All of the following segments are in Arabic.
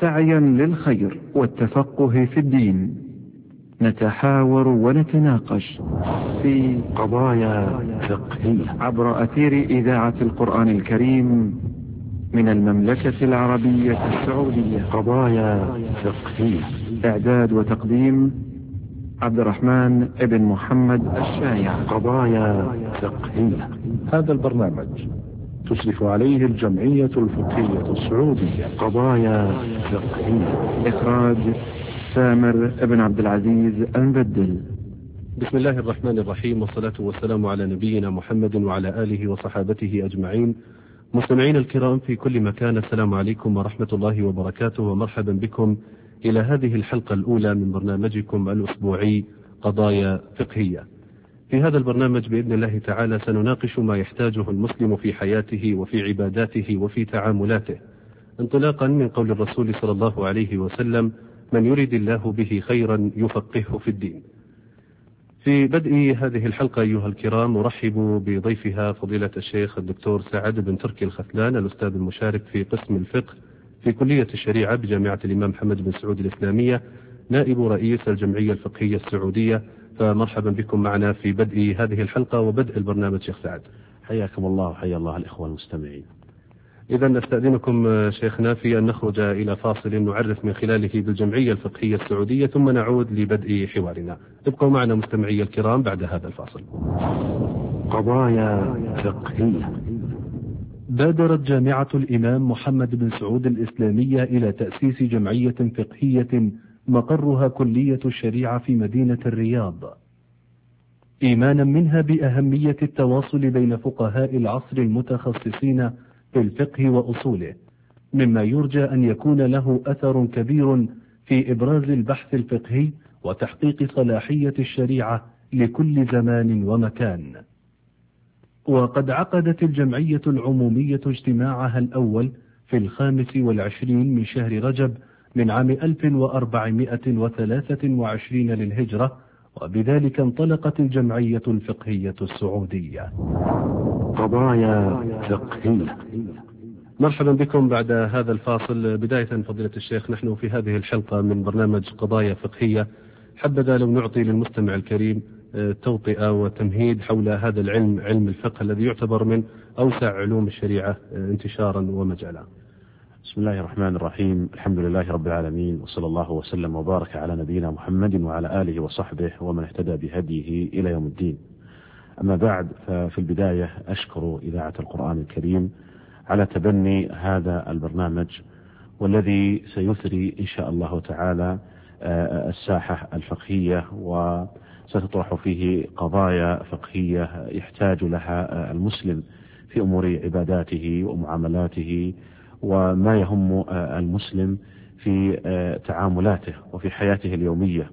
سعيا للخير والتفقه في الدين، نتحاور ونتناقش في قضايا فقهية عبر أثير إذاعة القرآن الكريم من المملكة العربية السعودية. قضايا فقهية، إعداد وتقديم عبد الرحمن ابن محمد الشايع. قضايا فقهية. هذا البرنامج تشرف عليه الجمعية الفقهية السعودية. قضايا فقهية، إخراج سامر ابن عبد العزيز المبدل. بسم الله الرحمن الرحيم، والصلاة والسلام على نبينا محمد وعلى آله وصحابته أجمعين. مستمعين الكرام في كل مكان، السلام عليكم ورحمة الله وبركاته، ومرحبا بكم إلى هذه الحلقة الأولى من برنامجكم الأسبوعي قضايا فقهية. في هذا البرنامج بإذن الله تعالى سنناقش ما يحتاجه المسلم في حياته وفي عباداته وفي تعاملاته، انطلاقا من قول الرسول صلى الله عليه وسلم: من يريد الله به خيرا يفقهه في الدين. في بدء هذه الحلقة أيها الكرام أرحب بضيفها فضيلة الشيخ الدكتور سعد بن تركي الخثلان، الأستاذ المشارك في قسم الفقه في كلية الشريعة بجامعة الإمام محمد بن سعود الإسلامية، نائب رئيس الجمعية الفقهية السعودية. فمرحبا بكم معنا في بدء هذه الحلقة وبدء البرنامج شيخ سعد. حياكم الله وحيا الله الإخوة المستمعين. إذا نستأذنكم شيخنا في أن نخرج إلى فاصل نعرف من خلاله بالجمعية الفقهية السعودية، ثم نعود لبدء حوارنا. ابقوا معنا مستمعي الكرام بعد هذا الفاصل. قضايا فقهية. بادرت جامعة الإمام محمد بن سعود الإسلامية إلى تأسيس جمعية فقهية مقرها كلية الشريعة في مدينة الرياض، إيمانا منها بأهمية التواصل بين فقهاء العصر المتخصصين في الفقه وأصوله، مما يرجى أن يكون له أثر كبير في إبراز البحث الفقهي وتحقيق صلاحية الشريعة لكل زمان ومكان. وقد عقدت الجمعية العمومية اجتماعها الأول في 25 من شهر رجب من عام 1423 للهجرة، وبذلك انطلقت الجمعية الفقهية السعودية. قضايا فقهية. مرحبا بكم بعد هذا الفاصل. بداية فضيلة الشيخ، نحن في هذه الحلقة من برنامج قضايا فقهية حبذا لو نعطي للمستمع الكريم توطئة وتمهيد حول هذا العلم، علم الفقه الذي يعتبر من أوسع علوم الشريعة انتشارا ومجالا. بسم الله الرحمن الرحيم، الحمد لله رب العالمين، وصلى الله وسلم وبارك على نبينا محمد وعلى آله وصحبه ومن اهتدى بهديه إلى يوم الدين. أما بعد، ففي البداية أشكر إذاعة القرآن الكريم على تبني هذا البرنامج، والذي سيثري إن شاء الله تعالى الساحة الفقهية، وستطرح فيه قضايا فقهية يحتاج لها المسلم في أمور عباداته ومعاملاته وما يهم المسلم في تعاملاته وفي حياته اليومية.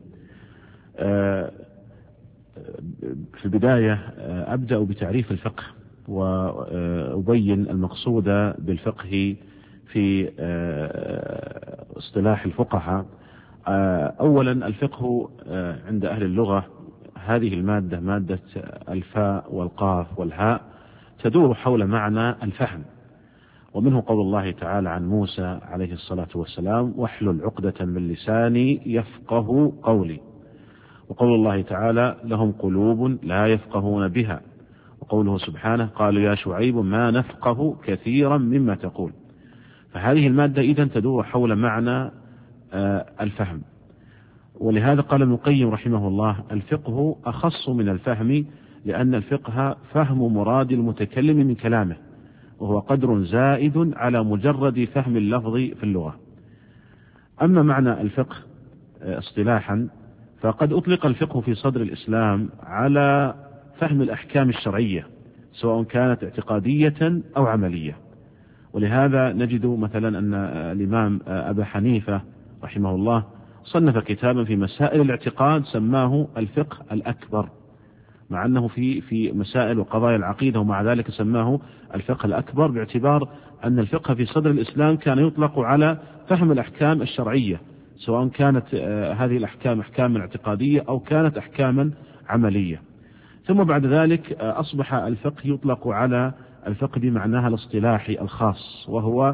في البداية أبدأ بتعريف الفقه وأبين المقصود بالفقه في اصطلاح الفقهاء. أولا، الفقه عند أهل اللغة هذه المادة، مادة الفاء والقاف والهاء، تدور حول معنى الفهم، ومنه قول الله تعالى عن موسى عليه الصلاة والسلام: واحلل عقدة من لساني يفقه قولي. وقول الله تعالى: لهم قلوب لا يفقهون بها. وقوله سبحانه: قالوا يا شعيب ما نفقه كثيرا مما تقول. فهذه المادة إذن تدور حول معنى الفهم. ولهذا قال ابن القيم رحمه الله: الفقه أخص من الفهم، لأن الفقه فهم مراد المتكلم من كلامه، وهو قدر زائد على مجرد فهم اللفظ في اللغة. أما معنى الفقه اصطلاحا، فقد أطلق الفقه في صدر الإسلام على فهم الأحكام الشرعية، سواء كانت اعتقادية أو عملية. ولهذا نجد مثلا أن الإمام أبا حنيفة رحمه الله صنف كتابا في مسائل الاعتقاد سماه الفقه الأكبر، مع أنه في مسائل وقضايا العقيدة، ومع ذلك سماه الفقه الأكبر، باعتبار أن الفقه في صدر الإسلام كان يطلق على فهم الأحكام الشرعية، سواء كانت هذه الأحكام أحكاما اعتقادية أو كانت أحكاما عملية. ثم بعد ذلك أصبح الفقه يطلق على الفقه بمعناها الاصطلاحي الخاص، وهو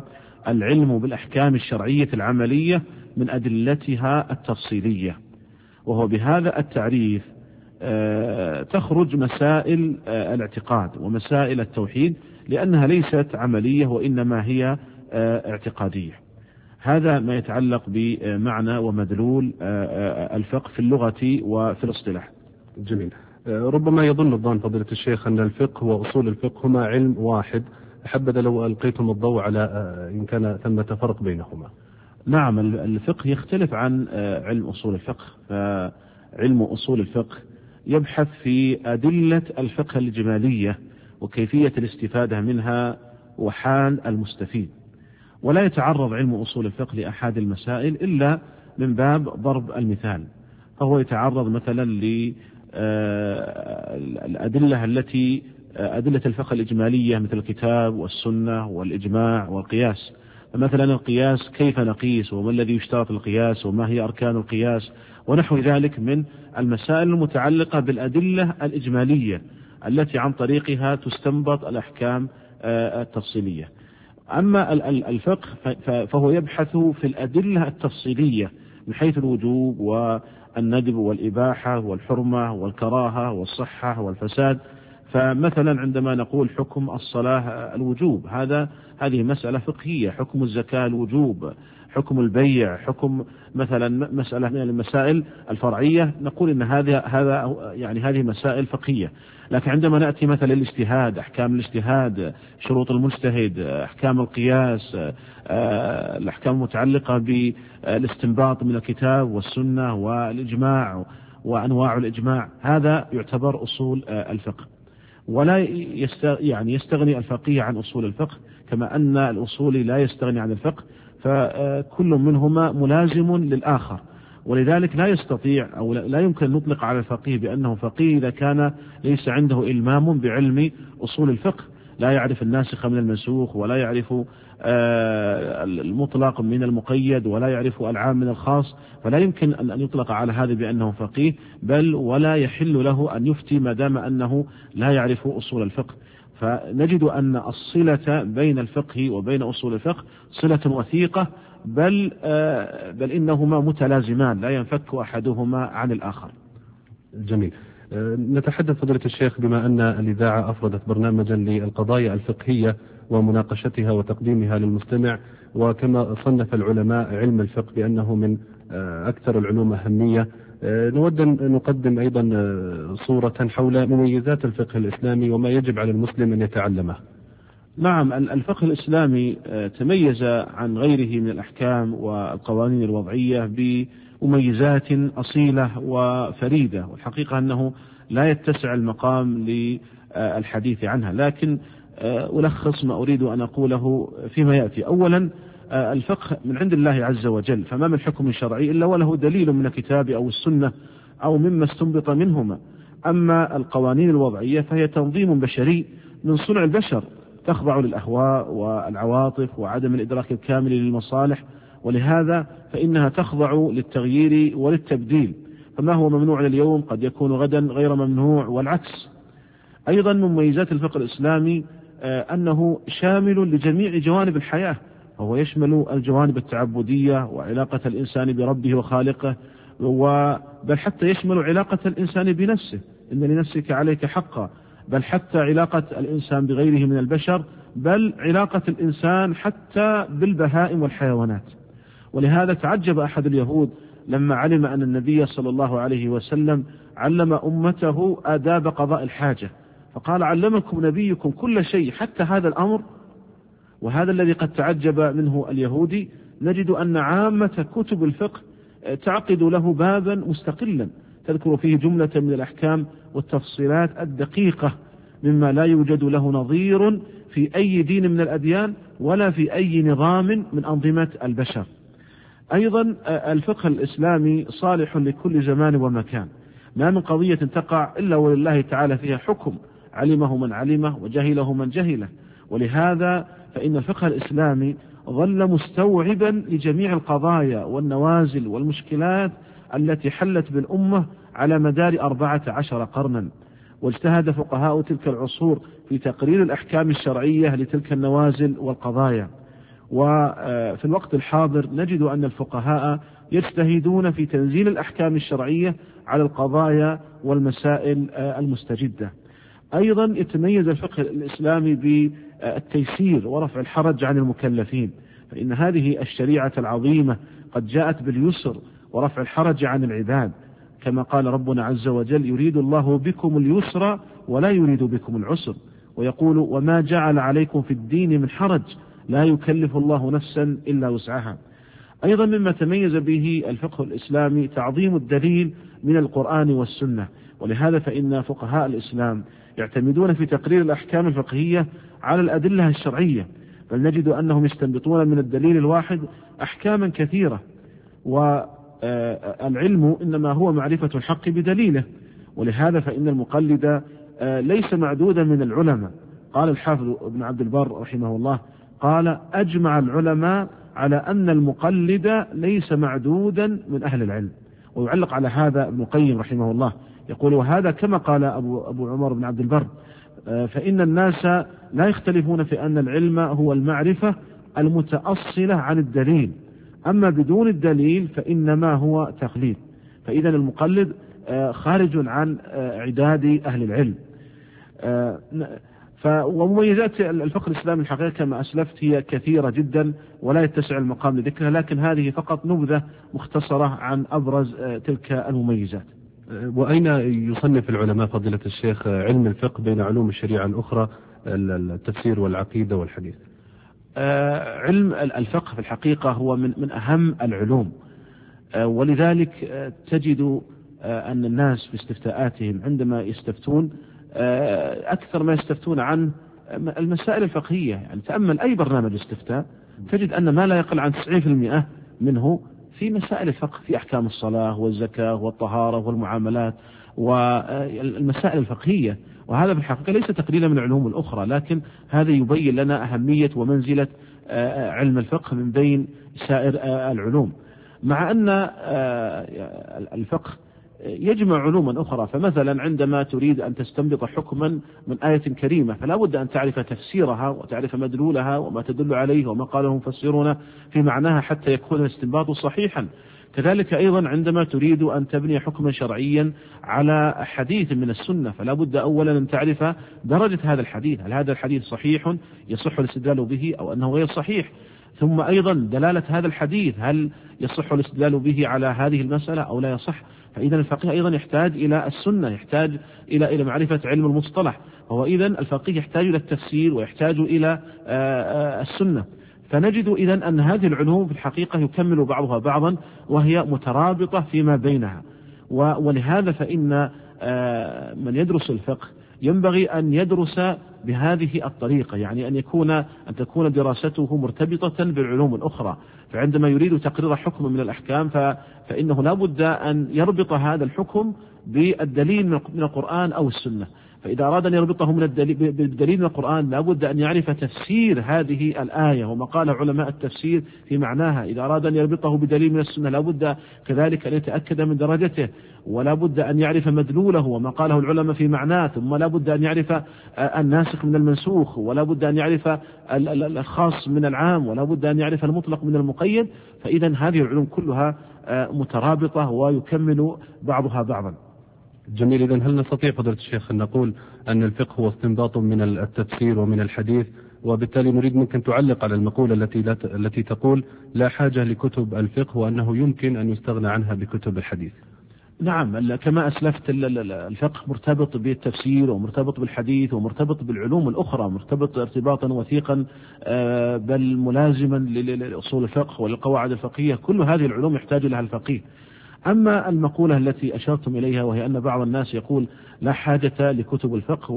العلم بالأحكام الشرعية العملية من أدلتها التفصيلية. وهو بهذا التعريف تخرج مسائل الاعتقاد ومسائل التوحيد، لأنها ليست عملية وإنما هي اعتقادية. هذا ما يتعلق بمعنى ومدلول الفقه في اللغة وفي الاصطلاح. جميل. ربما يظن الظان فضيلة الشيخ أن الفقه وأصول الفقه هما علم واحد، حبذا لو ألقيتم الضوء على إن كان ثمة فرق بينهما. نعم، الفقه يختلف عن علم أصول الفقه. فعلم أصول الفقه يبحث في أدلة الفقه الإجمالية وكيفية الاستفادة منها وحال المستفيد، ولا يتعرض علم أصول الفقه لأحد المسائل إلا من باب ضرب المثال. فهو يتعرض مثلا للأدلة التي أدلة الفقه الإجمالية مثل الكتاب والسنة والإجماع والقياس. فمثلا القياس كيف نقيس، وما الذي يشترط القياس، وما هي أركان القياس، ونحو ذلك من المسائل المتعلقة بالأدلة الإجمالية التي عن طريقها تستنبط الأحكام التفصيلية. أما الفقه فهو يبحث في الأدلة التفصيلية من حيث الوجوب والندب والإباحة والحرمة والكراهة والصحة والفساد. فمثلا عندما نقول حكم الصلاة الوجوب، هذه مسألة فقهية. حكم الزكاة الوجوب، حكم البيع، حكم مثلا مسألة من المسائل الفرعية، نقول إن هذه مسائل فقهية. لكن عندما نأتي مثلا الاجتهاد، أحكام الاجتهاد، شروط المجتهد، أحكام القياس، الأحكام المتعلقة بالاستنباط من الكتاب والسنة والإجماع وأنواع الإجماع، هذا يعتبر أصول الفقه. ولا يستغني الفقيه عن أصول الفقه، كما أن الأصول لا يستغني عن الفقه، فكل منهما ملازم للآخر. ولذلك لا يستطيع أو لا يمكن أن نطلق على الفقيه بأنه فقيه إذا كان ليس عنده إلمام بعلم أصول الفقه، لا يعرف الناسخ من المنسوخ، ولا يعرف المطلق من المقيد، ولا يعرف العام من الخاص. فلا يمكن أن يطلق على هذا بأنه فقيه، بل ولا يحل له أن يفتي ما دام أنه لا يعرف أصول الفقه. فنجد أن الصلة بين الفقه وبين أصول الفقه صلة وثيقة، بل إنهما متلازمان لا ينفك أحدهما عن الآخر. جميل. نتحدث فضيلة الشيخ بما أن الإذاعة أفردت برنامجا للقضايا الفقهية ومناقشتها وتقديمها للمستمع، وكما صنف العلماء علم الفقه بأنه من أكثر العلوم أهمية، نود أن نقدم أيضا صورة حول مميزات الفقه الإسلامي وما يجب على المسلم أن يتعلمه. نعم، الفقه الإسلامي تميز عن غيره من الأحكام والقوانين الوضعية بمميزات أصيلة وفريدة، والحقيقة أنه لا يتسع المقام للحديث عنها، لكن ألخص ما أريد أن أقوله فيما يأتي. أولا، الفقه من عند الله عز وجل، فما من حكم شرعي إلا وله دليل من الكتاب أو السنة أو مما استنبط منهما. أما القوانين الوضعية فهي تنظيم بشري من صنع البشر، تخضع للأهواء والعواطف وعدم الإدراك الكامل للمصالح، ولهذا فإنها تخضع للتغيير وللتبديل، فما هو ممنوع اليوم قد يكون غدا غير ممنوع والعكس. أيضا من مميزات الفقه الإسلامي أنه شامل لجميع جوانب الحياة، وهو يشمل الجوانب التعبدية وعلاقة الإنسان بربه وخالقه، بل حتى يشمل علاقة الإنسان بنفسه، إن لنفسك عليك حقا، بل حتى علاقة الإنسان بغيره من البشر، بل علاقة الإنسان حتى بالبهائم والحيوانات. ولهذا تعجب أحد اليهود لما علم أن النبي صلى الله عليه وسلم علم أمته آداب قضاء الحاجة، فقال: علمكم نبيكم كل شيء حتى هذا الأمر؟ وهذا الذي قد تعجب منه اليهودي. نجد أن عامة كتب الفقه تعقد له بابا مستقلا تذكر فيه جملة من الأحكام والتفصيلات الدقيقة مما لا يوجد له نظير في أي دين من الأديان ولا في أي نظام من أنظمة البشر. أيضا الفقه الإسلامي صالح لكل زمان ومكان، ما من قضية تقع إلا ولله تعالى فيها حكم، علمه من علمه وجهله من جهله. ولهذا فإن الفقه الإسلامي ظل مستوعبا لجميع القضايا والنوازل والمشكلات التي حلت بالأمة على مدار 14 قرنا، واجتهد فقهاء تلك العصور في تقرير الأحكام الشرعية لتلك النوازل والقضايا. وفي الوقت الحاضر نجد أن الفقهاء يجتهدون في تنزيل الأحكام الشرعية على القضايا والمسائل المستجدة. أيضا يتميز الفقه الإسلامي بالتيسير ورفع الحرج عن المكلفين، فإن هذه الشريعة العظيمة قد جاءت باليسر ورفع الحرج عن العباد، كما قال ربنا عز وجل: يريد الله بكم اليسر ولا يريد بكم العسر، ويقول: وما جعل عليكم في الدين من حرج لا يكلف الله نفسا إلا وسعها. أيضا مما تميز به الفقه الإسلامي تعظيم الدليل من القرآن والسنة، ولهذا فإن فقهاء الإسلام يعتمدون في تقرير الأحكام الفقهية على الأدلة الشرعية، بل نجد أنهم يستنبطون من الدليل الواحد أحكاما كثيرة. والعلم إنما هو معرفة الحق بدليله، ولهذا فإن المقلد ليس معدودا من العلماء. قال الحافظ ابن عبد البر رحمه الله: قال: أجمع العلماء على أن المقلد ليس معدودا من أهل العلم. ويعلق على هذا ابن القيم رحمه الله يقول: وهذا كما قال أبو عمر بن عبد البر، فإن الناس لا يختلفون في أن العلم هو المعرفة المتأصلة عن الدليل، أما بدون الدليل فإنما هو تقليد. فإذا المقلد خارج عن عداد أهل العلم. ومميزات الفقه الإسلامي الحقيقة كما أسلفت هي كثيرة جدا ولا يتسع المقام لذكرها، لكن هذه فقط نبذة مختصرة عن أبرز تلك المميزات. وأين يصنف العلماء فضيلة الشيخ علم الفقه بين علوم الشريعة الأخرى، التفسير والعقيدة والحديث؟ علم الفقه في الحقيقة هو من أهم العلوم، ولذلك تجد أن الناس في استفتاءاتهم عندما يستفتون أكثر ما يستفتون عن المسائل الفقهية. يعني تأمل أي برنامج استفتاء تجد أن ما لا يقل عن 90% منه في مسائل الفقه، في أحكام الصلاة والزكاة والطهارة والمعاملات والمسائل الفقهية. وهذا في الحقيقة ليس تقليلا من العلوم الأخرى، لكن هذا يبين لنا أهمية ومنزلة علم الفقه من بين سائر العلوم، مع أن الفقه يجمع علوما أخرى. فمثلا عندما تريد أن تستنبط حكما من آية كريمة فلا بد أن تعرف تفسيرها وتعرف مدلولها وما تدل عليه وما قاله مفسرون في معناها حتى يكون الاستنباط صحيحا. كذلك أيضا عندما تريد أن تبني حكما شرعيا على حديث من السنة فلا بد أولا أن تعرف درجة هذا الحديث، هل هذا الحديث صحيح يصح الاستدلال به أو أنه غير صحيح، ثم أيضا دلالة هذا الحديث هل يصح الاستدلال به على هذه المسألة أو لا يصح. فإذا الفقيه أيضا يحتاج إلى السنة، يحتاج إلى معرفة علم المصطلح، وهو إذن الفقيه يحتاج إلى التفسير ويحتاج إلى السنة. فنجد إذن أن هذه العلوم في الحقيقة يكمل بعضها بعضا وهي مترابطة فيما بينها. ولهذا فإن من يدرس الفقه ينبغي أن يدرس بهذه الطريقة، يعني أن تكون دراسته مرتبطة بالعلوم الأخرى. فعندما يريد تقرير حكم من الأحكام فإنه لا بد أن يربط هذا الحكم بالدليل من القرآن أو السنة. فإذا أراد أن يربطه بالدليل من القرآن لا بد أن يعرف تفسير هذه الآية وما قال علماء التفسير في معناها. إذا أراد أن يربطه بدليل من السنة لا بد كذلك أن يتأكد من درجته، ولا بد أن يعرف مدلوله وما قاله العلماء في معناه، ثم لا بد أن يعرف الناسخ من المنسوخ، ولا بد أن يعرف الخاص من العام، ولا بد أن يعرف المطلق من المقيد. فإذا هذه العلوم كلها مترابطة ويكمل بعضها بعضا. جميل. إذن هل نستطيع فضيلة الشيخ أن نقول أن الفقه هو استنباط من التفسير ومن الحديث؟ وبالتالي نريد منك أن تعلق على المقولة التي تقول لا حاجة لكتب الفقه وأنه يمكن أن يستغنى عنها بكتب الحديث. نعم، كما أسلفت الفقه مرتبط بالتفسير ومرتبط بالحديث ومرتبط بالعلوم الأخرى، مرتبط ارتباطا وثيقا بل ملازما لأصول الفقه والقواعد الفقهية. كل هذه العلوم يحتاج لها الفقيه. أما المقولة التي أشرتم إليها وهي أن بعض الناس يقول لا حاجة لكتب الفقه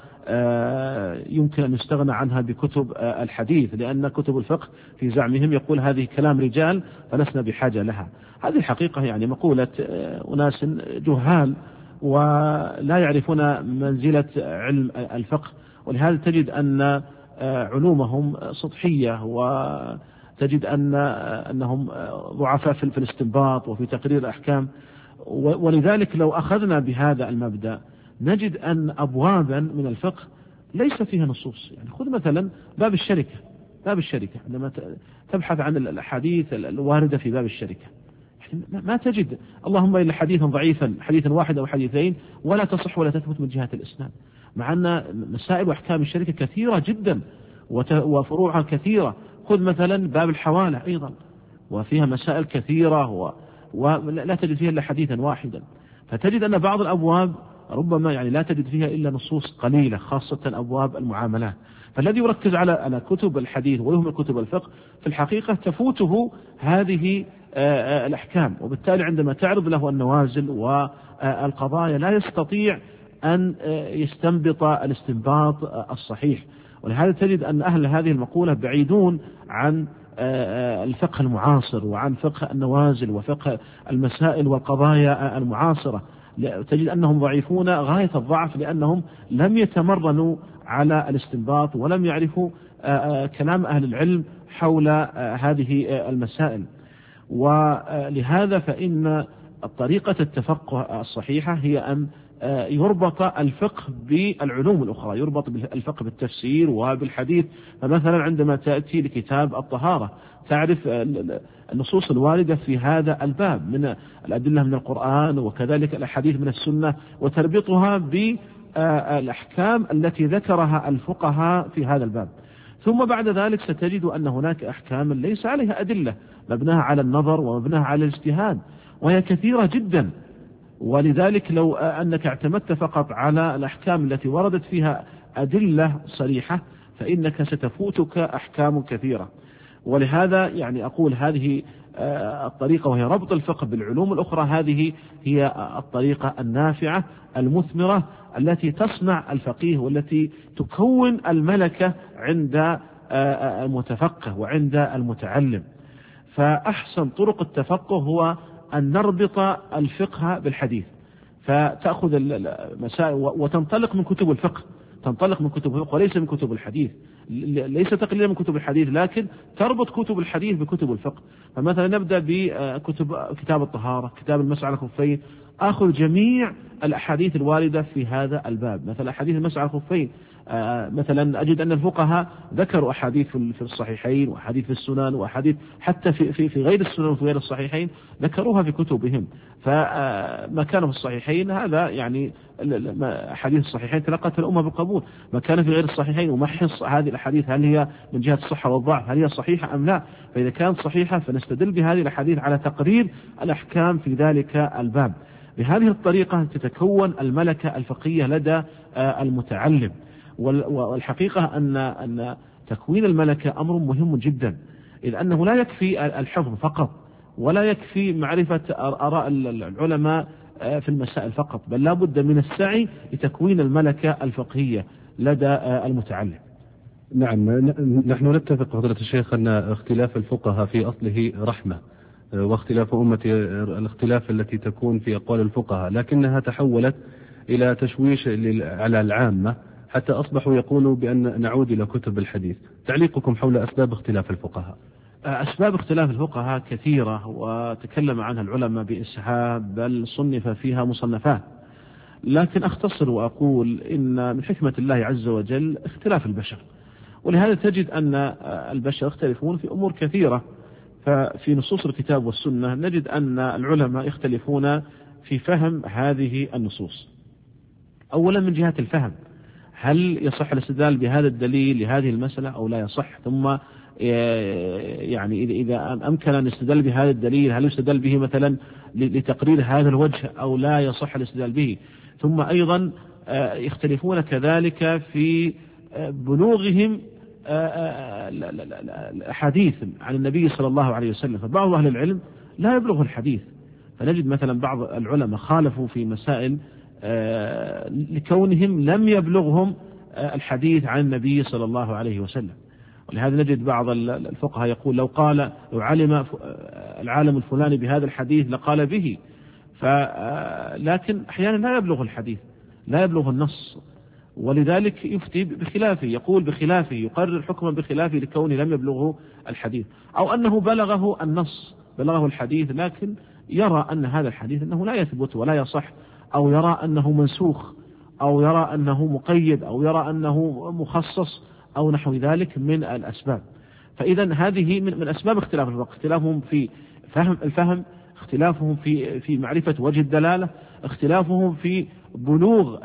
ويمكن أن يستغنى عنها بكتب الحديث، لأن كتب الفقه في زعمهم يقول هذه كلام رجال فلسنا بحاجة لها. هذه الحقيقة يعني مقولة أناس جهال ولا يعرفون منزلة علم الفقه، ولهذا تجد أن علومهم سطحية وتجد أنهم ضعفاء في الاستنباط وفي تقرير الأحكام. ولذلك لو أخذنا بهذا المبدأ نجد أن أبوابا من الفقه ليس فيها نصوص. يعني خذ مثلا باب الشركة، باب الشركة، عندما تبحث عن الأحاديث الواردة في باب الشركة ما تجد اللهم إلا حديثا ضعيفا، حديثا واحد أو حديثين، ولا تصح ولا تثبت من جهة الإسناد، مع أن مسائل وأحكام الشركة كثيرة جدا وفروعها كثيرة. خذ مثلا باب الحوالة أيضا، وفيها مسائل كثيرة ولا تجد فيها إلا حديثا واحدا. فتجد أن بعض الأبواب ربما يعني لا تجد فيها إلا نصوص قليلة، خاصة أبواب المعاملات. فالذي يركز على كتب الحديث ويهمل كتب الفقه في الحقيقة تفوته هذه الأحكام، وبالتالي عندما تعرض له النوازل والقضايا لا يستطيع أن يستنبط الاستنباط الصحيح. ولهذا تجد أن أهل هذه المقولة بعيدون عن الفقه المعاصر وعن فقه النوازل وفقه المسائل والقضايا المعاصرة. تجد أنهم ضعيفون غاية الضعف، لأنهم لم يتمرنوا على الاستنباط ولم يعرفوا كلام أهل العلم حول هذه المسائل. ولهذا فإن طريقة التفقه الصحيحة هي أن يربط الفقه بالعلوم الأخرى، يربط الفقه بالتفسير وبالحديث. فمثلا عندما تأتي لكتاب الطهارة تعرف النصوص الواردة في هذا الباب من الأدلة من القرآن وكذلك الأحاديث من السنة، وتربطها بالأحكام التي ذكرها الفقهاء في هذا الباب. ثم بعد ذلك ستجد أن هناك أحكام ليس عليها أدلة، مبناها على النظر ومبناها على الاجتهاد، وهي كثيرة جدا. ولذلك لو أنك اعتمدت فقط على الأحكام التي وردت فيها أدلة صريحة فإنك ستفوتك أحكام كثيرة. ولهذا يعني أقول هذه الطريقة، وهي ربط الفقه بالعلوم الأخرى، هذه هي الطريقة النافعة المثمرة التي تصنع الفقيه والتي تكون الملكة عند المتفقه وعند المتعلم. فأحسن طرق التفقه هو أن نربط الفقه بالحديث، فتأخذ المسائل وتنطلق من كتب الفقه، تنطلق من كتب الفقه وليس من كتب الحديث، ليس تقليلا من كتب الحديث، لكن تربط كتب الحديث بكتب الفقه. فمثلا نبدأ كتاب الطهارة، كتاب المسح على الخفين، أخذ جميع الأحاديث الواردة في هذا الباب. مثلا أحاديث المسح على الخفين، مثلا أجد أن الفقهاء ذكروا أحاديث في الصحيحين وأحاديث في السنن وأحاديث حتى في غير السنن وفي غير الصحيحين ذكروها في كتبهم. فما كان في الصحيحين هذا يعني أحاديث الصحيحين تلقت الأمة بالقبول، ما كان في غير الصحيحين ومحص هذه الأحاديث هل هي من جهة الصحة والضعف، هل هي صحيحة أم لا. فإذا كانت صحيحة فنستدل بهذه الأحاديث على تقرير الأحكام في ذلك الباب. بهذه الطريقة تتكون الملكة الفقهية لدى المتعلم. والحقيقة أن تكوين الملكة أمر مهم جدا، إذ أنه لا يكفي الحفظ فقط ولا يكفي معرفة آراء العلماء في المسائل فقط، بل لا بد من السعي لتكوين الملكة الفقهية لدى المتعلم. نعم، نحن نتفق فضيلة الشيخ أن اختلاف الفقهاء في أصله رحمة، واختلاف أمتي الاختلاف التي تكون في أقوال الفقهاء، لكنها تحولت إلى تشويش على العامة حتى أصبحوا يقولوا بأن نعود إلى كتب الحديث. تعليقكم حول أسباب اختلاف الفقهاء؟ أسباب اختلاف الفقهاء كثيرة وتكلم عنها العلماء بإسهاب، بل صنف فيها مصنفات، لكن أختصر وأقول إن من حكمة الله عز وجل اختلاف البشر، ولهذا تجد أن البشر يختلفون في أمور كثيرة. ففي نصوص الكتاب والسنة نجد أن العلماء يختلفون في فهم هذه النصوص. أولا من جهة الفهم، هل يصح الاستدلال بهذا الدليل لهذه المسألة أو لا يصح؟ ثم يعني إذا أمكن أن يستدل بهذا الدليل هل يستدل به مثلا لتقرير هذا الوجه أو لا يصح الاستدلال به؟ ثم أيضا يختلفون كذلك في بلوغهم الحديث عن النبي صلى الله عليه وسلم. فبعض أهل العلم لا يبلغ الحديث، فنجد مثلا بعض العلماء خالفوا في مسائل لكونهم لم يبلغهم الحديث عن النبي صلى الله عليه وسلم. ولهذا نجد بعض الفقهاء يقول لو علم العالم الفلاني بهذا الحديث لقال به، لكن أحيانا لا يبلغ الحديث، لا يبلغ النص، ولذلك يفتي بخلافه، يقول بخلافه، يقرر حكما بخلافه لكونه لم يبلغه الحديث، أو أنه بلغه النص، بلغه الحديث لكن يرى أن هذا الحديث أنه لا يثبت ولا يصح، أو يرى أنه منسوخ، أو يرى أنه مقيد، أو يرى أنه مخصص، أو نحو ذلك من الأسباب. فإذا هذه من أسباب اختلاف الفقه، اختلافهم في الفهم، اختلافهم في معرفة وجه الدلالة، اختلافهم في بلوغ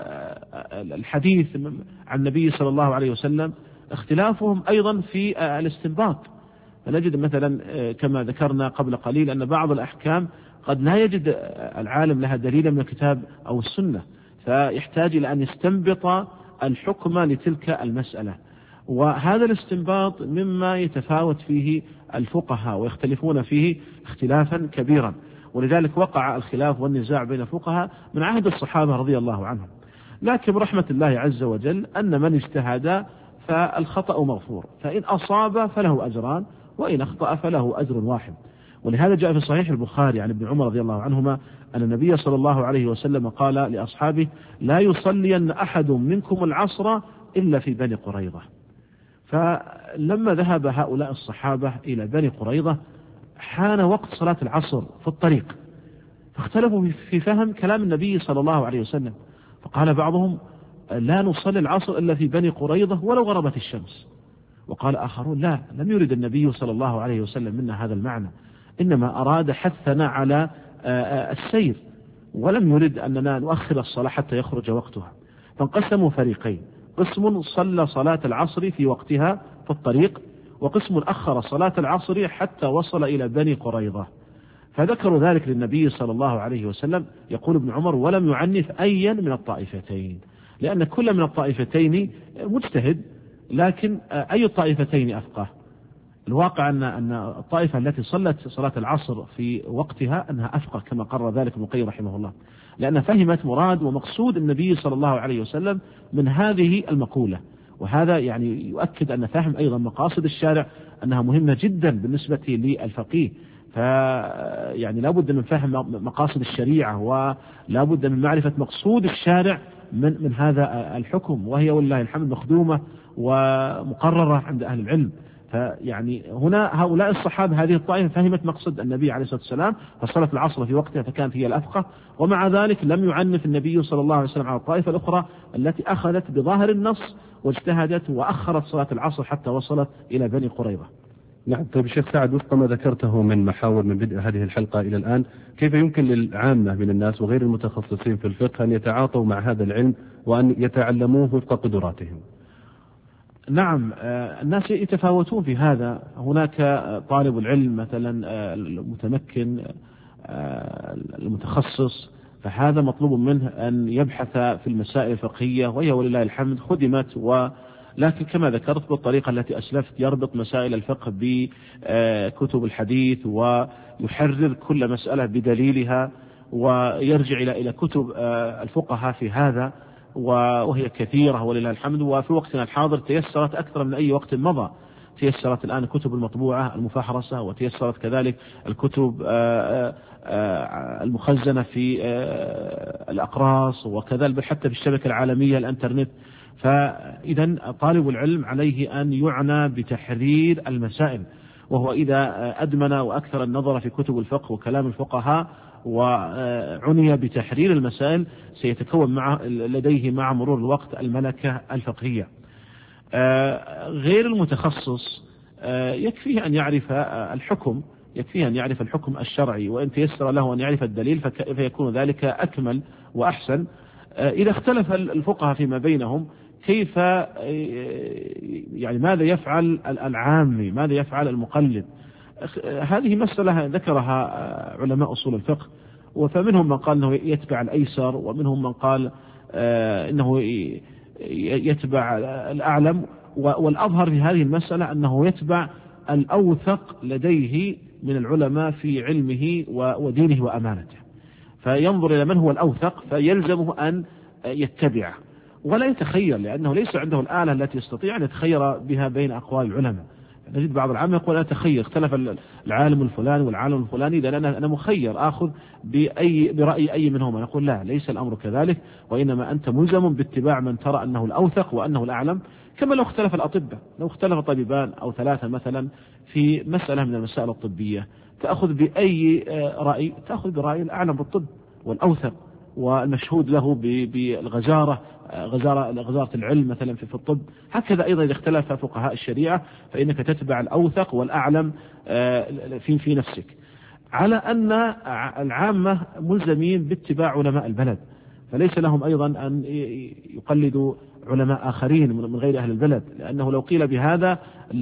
الحديث عن النبي صلى الله عليه وسلم، اختلافهم أيضا في الاستنباط. فنجد مثلا كما ذكرنا قبل قليل أن بعض الأحكام قد لا يجد العالم لها دليلا من الكتاب أو السنة، فيحتاج إلى أن يستنبط الحكم لتلك المسألة، وهذا الاستنباط مما يتفاوت فيه الفقهاء ويختلفون فيه اختلافا كبيرا، ولذلك وقع الخلاف والنزاع بين الفقهاء من عهد الصحابة رضي الله عنهم. لكن رحمة الله عز وجل أن من اجتهد فالخطأ مغفور، فإن أصاب فله أجران وإن أخطأ فله أجر واحد. ولهذا جاء في صحيح البخاري عن ابن عمر رضي الله عنهما أن النبي صلى الله عليه وسلم قال لأصحابه: لا يصلين أحد منكم العصر إلا في بني قريظة. فلما ذهب هؤلاء الصحابة إلى بني قريظة حان وقت صلاة العصر في الطريق، فاختلفوا في فهم كلام النبي صلى الله عليه وسلم، فقال بعضهم: لا نصلي العصر إلا في بني قريظة ولو غربت الشمس. وقال آخرون: لا، لم يرد النبي صلى الله عليه وسلم منا هذا المعنى، إنما أراد حثنا على السير، ولم يرد أننا نؤخر الصلاة حتى يخرج وقتها. فانقسموا فريقين: قسم صلى صلاة العصر في وقتها في الطريق، وقسم أخر صلاة العصر حتى وصل إلى بني قريظة. فذكروا ذلك للنبي صلى الله عليه وسلم. يقول ابن عمر: ولم يعنف أيا من الطائفتين، لأن كل من الطائفتين مجتهد، لكن أي الطائفتين أفقه؟ الواقع أن الطائفة التي صلت صلاة العصر في وقتها أنها أفقه، كما قرر ذلك ابن القيم رحمه الله، لأن فهمت مراد ومقصود النبي صلى الله عليه وسلم من هذه المقولة. وهذا يعني يؤكد أن فهم أيضا مقاصد الشارع أنها مهمة جدا بالنسبة للفقيه. فيعني لا بد من فهم مقاصد الشريعة، ولا بد من معرفة مقصود الشارع من هذا الحكم، وهي والله الحمد مخدومة ومقررة عند أهل العلم. فيعني هنا هؤلاء الصحابة هذه الطائفة فهمت مقصد النبي عليه الصلاة والسلام فصلت العصر في وقتها فكانت هي الأفقه، ومع ذلك لم يعنف النبي صلى الله عليه وسلم على الطائفة الأخرى التي أخذت بظاهر النص واجتهدت وأخرت صلاة العصر حتى وصلت إلى بني قريظة. نعم. طيب الشيخ سعد، وفق ما ذكرته من محاور من بدء هذه الحلقة إلى الآن، كيف يمكن للعامة من الناس وغير المتخصصين في الفقه أن يتعاطوا مع هذا العلم وأن يتعلموه وفق قدراتهم؟ نعم، الناس يتفاوتون في هذا. هناك طالب العلم مثلا المتمكن المتخصص، فهذا مطلوب منه أن يبحث في المسائل الفقهية، وهي ولله الحمد خدمت، لكن كما ذكرت بالطريقة التي أسلفت يربط مسائل الفقه بكتب الحديث ويحرر كل مسألة بدليلها، ويرجع إلى كتب الفقهاء في هذا، وهي كثيرة ولله الحمد. وفي وقتنا الحاضر تيسرت أكثر من أي وقت مضى، تيسرت الآن الكتب المطبوعة المفحرسة، وتيسرت كذلك الكتب المخزنة في الأقراص، وكذلك حتى في الشبكة العالمية الإنترنت. فإذا طالب العلم عليه أن يعنى بتحرير المسائل، وهو إذا أدمن وأكثر النظر في كتب الفقه وكلام الفقهاء وعني بتحرير المسائل سيتكون لديه مع مرور الوقت الملكة الفقهية. غير المتخصص يكفيه أن يعرف الحكم، يكفيه أن يعرف الحكم الشرعي، وإن تيسر له أن يعرف الدليل فيكون ذلك أكمل وأحسن. إذا اختلف الفقهاء فيما بينهم كيف يعني ماذا يفعل العامي، ماذا يفعل المقلد؟ هذه مسألة ذكرها علماء أصول الفقه، فمنهم من قال أنه يتبع الأيسر، ومنهم من قال أنه يتبع الأعلم، والأظهر في هذه المسألة أنه يتبع الأوثق لديه من العلماء في علمه ودينه وأمانته، فينظر إلى من هو الأوثق فيلزمه أن يتبعه ولا يتخير، لأنه ليس عنده الآلة التي يستطيع أن يتخير بها بين أقوال العلماء. نجد بعض العامة يقول أنا أتخير، اختلف العالم الفلاني والعالم الفلاني، إذا أنا مخير آخذ برأي أي منهما. نقول لا، ليس الأمر كذلك، وإنما أنت ملزم باتباع من ترى أنه الأوثق وأنه الأعلم. كما لو اختلف الأطباء، لو اختلف طبيبان أو ثلاثة مثلا في مسألة من المسائل الطبية، تأخذ بأي رأي؟ تأخذ برأي الأعلم بالطب والأوثق، والمشهود له بالغزارة، غزارة العلم مثلا في الطب. هكذا أيضا إذا اختلف فقهاء الشريعة فإنك تتبع الأوثق والأعلم في نفسك، على أن العامة ملزمين باتباع علماء البلد، فليس لهم أيضا أن يقلدوا علماء آخرين من غير أهل البلد، لأنه لو قيل بهذا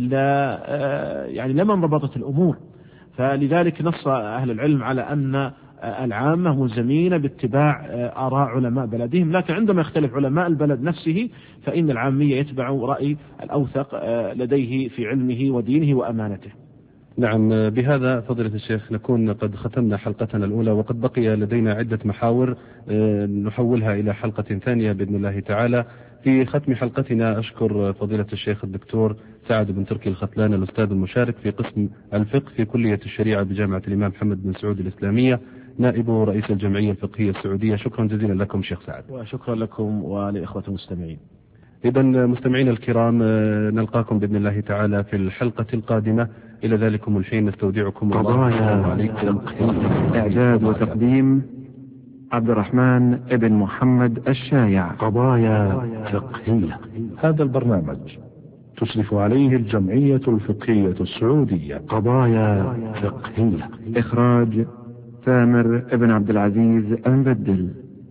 لما انضبطت الأمور. فلذلك نص أهل العلم على أن العامة ملزمين باتباع آراء علماء بلدهم، لكن عندما يختلف علماء البلد نفسه فإن العامية يتبع رأي الأوثق لديه في علمه ودينه وأمانته. نعم، بهذا فضيلة الشيخ نكون قد ختمنا حلقتنا الأولى، وقد بقي لدينا عدة محاور نحولها إلى حلقة ثانية بإذن الله تعالى. في ختم حلقتنا أشكر فضيلة الشيخ الدكتور سعد بن تركي الختلان الأستاذ المشارك في قسم الفقه في كلية الشريعة بجامعة الإمام محمد بن سعود الإسلامية، نائب رئيس الجمعية الفقهية السعودية. شكرا جزيلا لكم شيخ سعد. وشكرا لكم ولإخوة المستمعين. إذا مستمعين الكرام، نلقاكم بإذن الله تعالى في الحلقة القادمة. إلى ذلكم الحين نستودعكم الله. السلام عليكم. إعداد وتقديم عبد الرحمن ابن محمد الشايع. قضايا فقهية. هذا البرنامج تشرف عليه الجمعية الفقهية السعودية. قضايا فقهية. إخراج ثامر ابن عبد العزيز المبدل.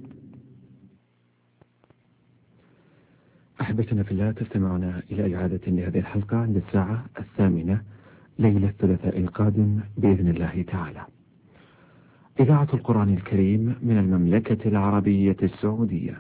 أحبتنا في الله، تستمعنا إلى إعادة لهذه الحلقة عند الساعة 8 ليلة الثلاثاء القادم بإذن الله تعالى. إذاعة القرآن الكريم من المملكة العربية السعودية.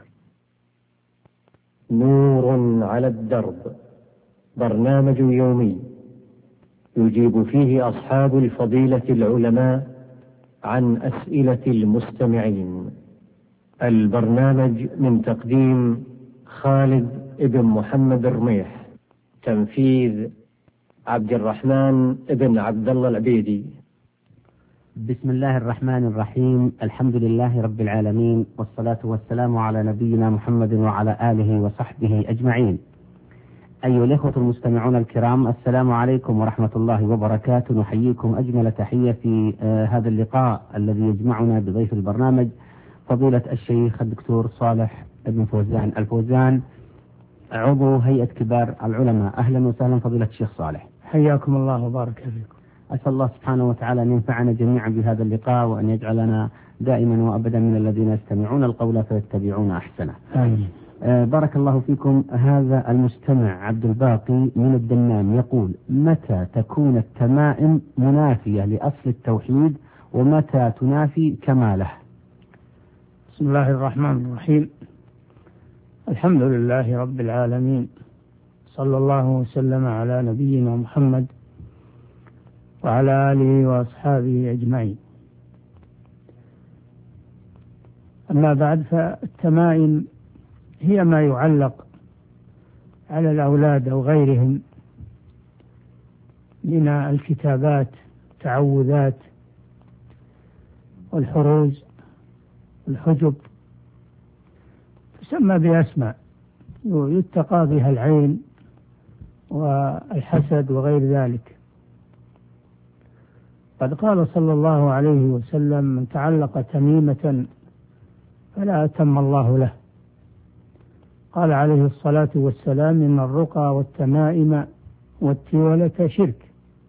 نور على الدرب، برنامج يومي يجيب فيه أصحاب الفضيلة العلماء عن أسئلة المستمعين. البرنامج من تقديم خالد ابن محمد الرميح، تنفيذ عبد الرحمن ابن عبد الله العبيدي. بسم الله الرحمن الرحيم، الحمد لله رب العالمين، والصلاة والسلام على نبينا محمد وعلى آله وصحبه أجمعين. أيها الإخوة المستمعون الكرام، السلام عليكم ورحمة الله وبركاته. نحييكم أجمل تحية في هذا اللقاء الذي يجمعنا بضيف البرنامج فضيلة الشيخ الدكتور صالح ابن فوزان الفوزان، عضو هيئة كبار العلماء. أهلا وسهلا فضيلة الشيخ صالح. حياكم الله وبارك فيكم. أسأل الله سبحانه وتعالى أن ينفعنا جميعا بهذا اللقاء، وأن يجعلنا دائما وأبدا من الذين يستمعون القول فيتبعون أحسنه. آمين. بارك الله فيكم. هذا المستمع عبد الباقي من الدمام يقول: متى تكون التمائم منافية لأصل التوحيد ومتى تنافي كماله؟ بسم الله الرحمن الرحيم، الحمد لله رب العالمين، صلى الله وسلم على نبينا محمد وعلى آله وأصحابه أجمعين. أما بعد، فالتمائم هي ما يعلق على الأولاد أو غيرهم من الكتابات، التعوذات والحروز والحجب، تسمى بأسماء يتقى بها العين والحسد وغير ذلك. قد قال صلى الله عليه وسلم: من تعلق تميمة فلا أتم الله له. قال عليه الصلاة والسلام: إن الرقى والتمائم والتولة شرك.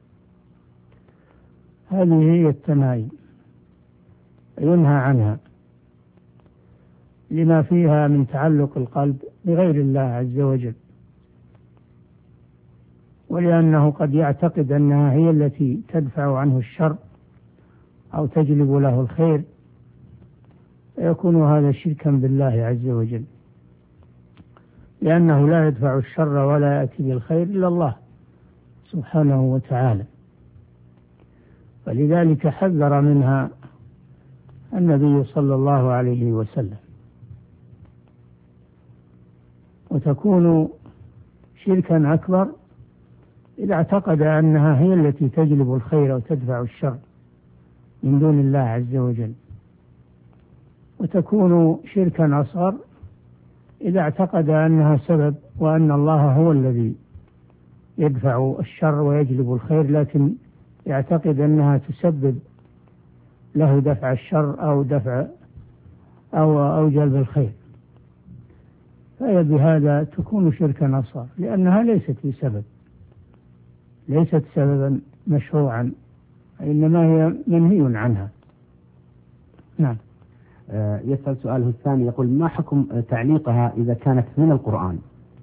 هذه هي التمائم، ينهى عنها لما فيها من تعلق القلب بغير الله عز وجل، ولأنه قد يعتقد أنها هي التي تدفع عنه الشر أو تجلب له الخير، فيكون هذا شركا بالله عز وجل، لأنه لا يدفع الشر ولا يأتي بالخير إلا الله سبحانه وتعالى. فلذلك حذر منها النبي صلى الله عليه وسلم. وتكون شركا أكبر إذا اعتقد أنها هي التي تجلب الخير وتدفع الشر من دون الله عز وجل. وتكون شركا أصغر إذا اعتقد أنها سبب وأن الله هو الذي يدفع الشر ويجلب الخير، لكن يعتقد أنها تسبب له دفع الشر أو جلب الخير، فهي بهذا تكون شركا أصغر، لأنها ليست سببا مشروعا، إنما هي منهي عنها. نعم. يسأل سؤاله الثاني، يقول: ما حكم تعليقها إذا كانت من القرآن؟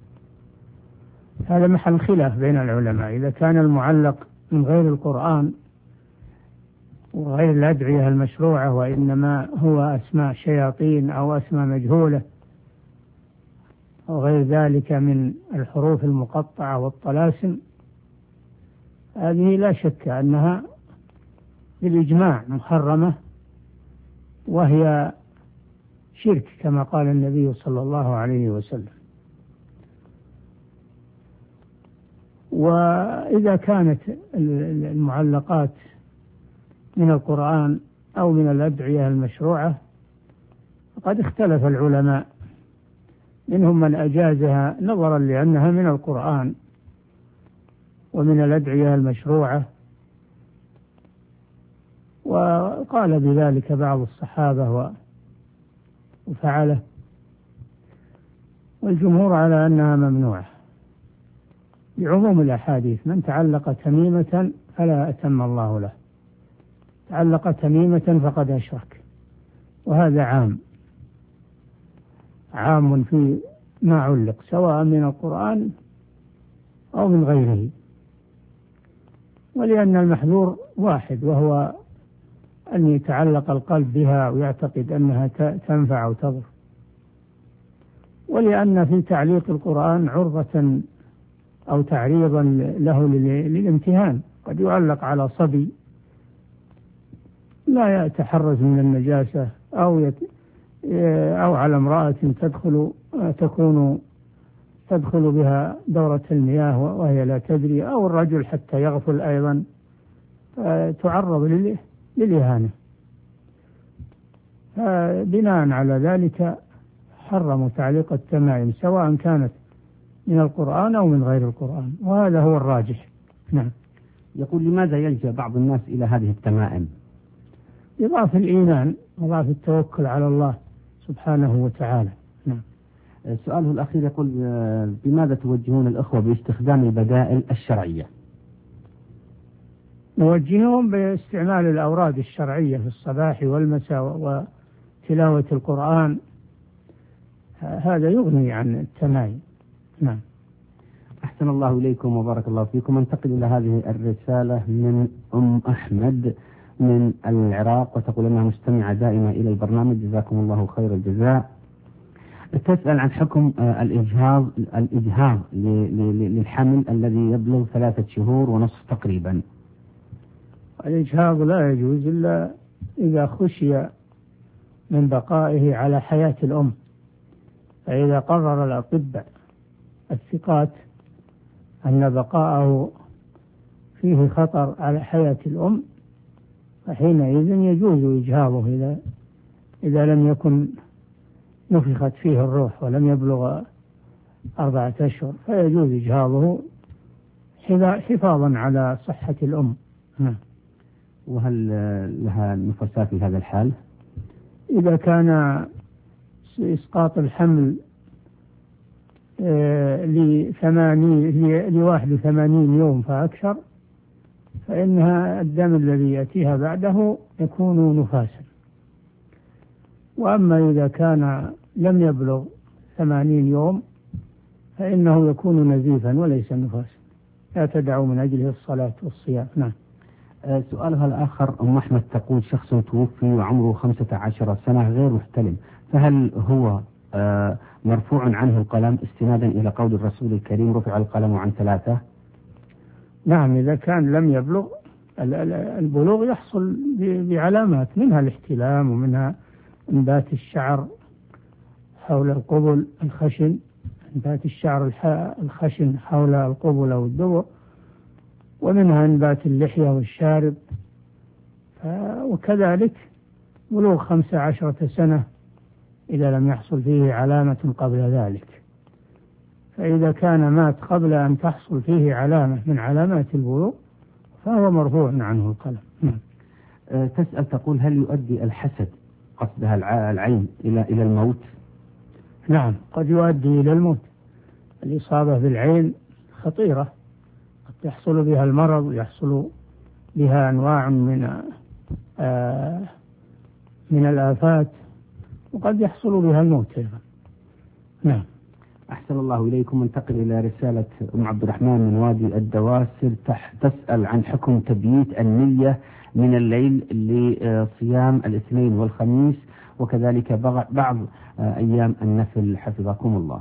هذا محل خلاف بين العلماء. إذا كان المعلق من غير القرآن وغير الأدعية المشروعة، وإنما هو أسماء شياطين أو أسماء مجهولة أو غير ذلك من الحروف المقطعة والطلاسم، هذه لا شك أنها بالإجماع محرمة، وهي شرك كما قال النبي صلى الله عليه وسلم. وإذا كانت المعلقات من القرآن أو من الأدعية المشروعة فقد اختلف العلماء، منهم من أجازها نظرا لأنها من القرآن ومن الأدعية المشروعة، وقال بذلك بعض الصحابة وفعله، والجمهور على أنها ممنوعة بعموم الأحاديث: من تعلق تميمة فلا أتم الله له، تعلق تميمة فقد أشرك. وهذا عام في ما علق، سواء من القرآن أو من غيره، ولأن المحذور واحد، وهو أن يتعلق القلب بها ويعتقد أنها تنفع أو تضر، ولأن في تعليق القرآن عرضة أو تعريضا له للامتهان. قد يعلق على صبي لا يتحرز من النجاسة، أو على امرأة تدخل بها دورة المياه وهي لا تدري، أو الرجل حتى يغفل أيضا، تعرض للإهانة. بناء على ذلك حرموا تعليق التمائم سواء كانت من القرآن أو من غير القرآن، وهذا هو الراجح. نعم. يقول: لماذا يلجأ بعض الناس إلى هذه التمائم؟ إضافة الإيمان وإضافة التوكل على الله سبحانه وتعالى. نعم. سؤاله الأخير يقول: بماذا توجهون الأخوة باستخدام البدائل الشرعية؟ نوجههم باستعمال الأوراد الشرعية في الصباح والمساء وتلاوة القرآن، هذا يغني عن التمائم. نعم. أحسن الله إليكم وبارك الله فيكم. انتقل إلى هذه الرسالة من أحمد من العراق، وتقول أنها مستمعة دائمة إلى البرنامج، جزاكم الله خير الجزاء. تسأل عن حكم الإجهاض للحمل الذي يبلغ 3 شهور ونصف تقريبا. الإجهاض لا يجوز إلا إذا خشي من بقائه على حياة الأم، فإذا قرر الأطباء الثقات أن بقاءه فيه خطر على حياة الأم فحينئذ يجوز إجهاضه، إذا لم يكن نفخت فيه الروح ولم يبلغ 4 أشهر، فيجوز إجهاضه حفاظا على صحة الأم. وهل لها نفساء في هذا الحال؟ إذا كان إسقاط الحمل ل81 يوم فأكثر، فإنها الدم الذي يأتيها بعده يكون نفاسا. وأما إذا كان لم يبلغ 80 يوم فإنه يكون نزيفا وليس نفاسا، لا تدع من أجله الصلاة والصيام. نعم. سؤالها الآخر أم أحمد تقول: شخص توفي وعمره 15 سنة غير محتلم، فهل هو مرفوع عنه القلم استنادا إلى قول الرسول الكريم: رفع القلم عن 3؟ نعم، إذا كان لم يبلغ. البلوغ يحصل بعلامات، منها الاحتلام ومنها انبات الشعر حول القبل الخشن، انبات الشعر الخشن حول القبل أو الدبر، ومنها انبات اللحية والشارب، وكذلك بلوغ 15 سنة إذا لم يحصل فيه علامة قبل ذلك. فإذا كان مات قبل أن تحصل فيه علامة من علامات البلوغ فهو مرفوع عنه القلم. تسأل تقول: هل يؤدي الحسد قصدها العين إلى الموت؟ نعم، قد يؤدي إلى الموت. الإصابة بالعين خطيرة، قد يحصل بها المرض ويحصل بها أنواع من الآفات، وقد يحصل بها الموت أيضا. نعم. أحسن الله إليكم. ننتقل إلى رسالة أم عبد الرحمن من وادي الدواسر، تسأل عن حكم تبييت النية من الليل لصيام الاثنين والخميس، وكذلك بعض أيام النفل حفظكم الله.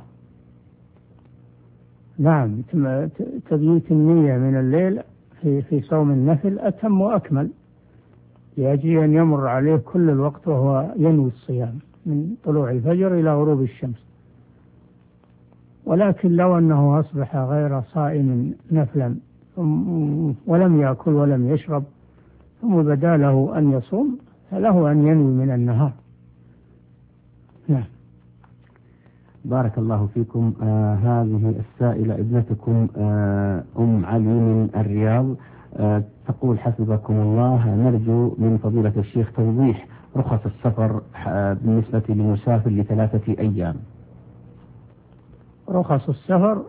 نعم، تبييت النية من الليل في صوم النفل أتم وأكمل، لأجل أن يمر عليه كل الوقت وهو ينوي الصيام من طلوع الفجر إلى غروب الشمس. ولكن لو أنه أصبح غير صائم نفلا ولم يأكل ولم يشرب ثم بدا له أن يصوم، فله أن ينوي من النهار. نعم. بارك الله فيكم. هذه السائلة ابنتكم أم علي من الرياض، تقول حفظكم الله: نرجو من فضيلة الشيخ توضيح رخص السفر بالنسبة للمسافر ل3 أيام. رخص السفر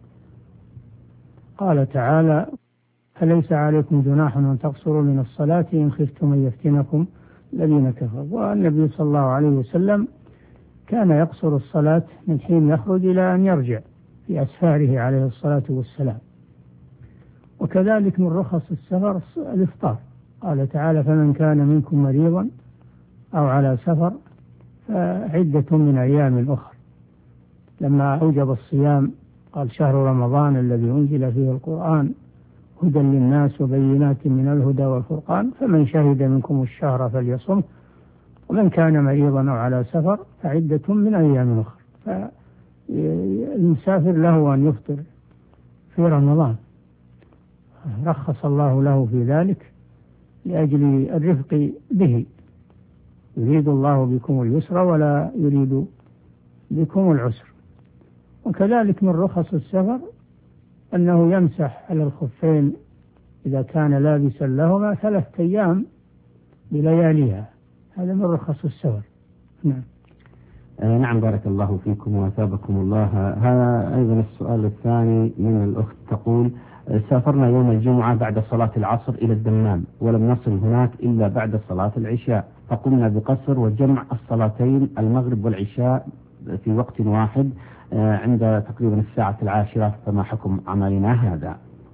قال تعالى: فليس عليكم جناح أن تقصروا من الصلاة إن خفتم أن يفتنكم الذين كفروا. والنبي صلى الله عليه وسلم كان يقصر الصلاة من حين يخرج إلى أن يرجع في أسفاره عليه الصلاة والسلام. وكذلك من رخص السفر الإفطار، قال تعالى: فمن كان منكم مريضا أو على سفر فعدة من أيام أخرى. لما أوجب الصيام قال: شهر رمضان الذي أنزل فيه القرآن هدى للناس وبينات من الهدى والفرقان فمن شهد منكم الشهر فليصمه ومن كان مريضا أو على سفر فعدة من أيام أخرى. فالمسافر له أن يفطر في رمضان، رخص الله له في ذلك لأجل الرفق به. يريد الله بكم اليسر ولا يريد بكم العسر. وكذلك من رخص السفر أنه يمسح على الخفين إذا كان لابسا لهما 3 أيام بلياليها، هذا من رخص السفر. نعم. نعم، بارك الله فيكم وأثابكم الله. هذا أيضا السؤال الثاني من الأخت، تقول: سافرنا يوم الجمعة بعد صلاة العصر إلى الدمام ولم نصل هناك إلا بعد صلاة العشاء، فقمنا بقصر وجمع الصلاتين المغرب والعشاء في وقت واحد عند تقريبا 10:10، فما حكم عملنا هذا؟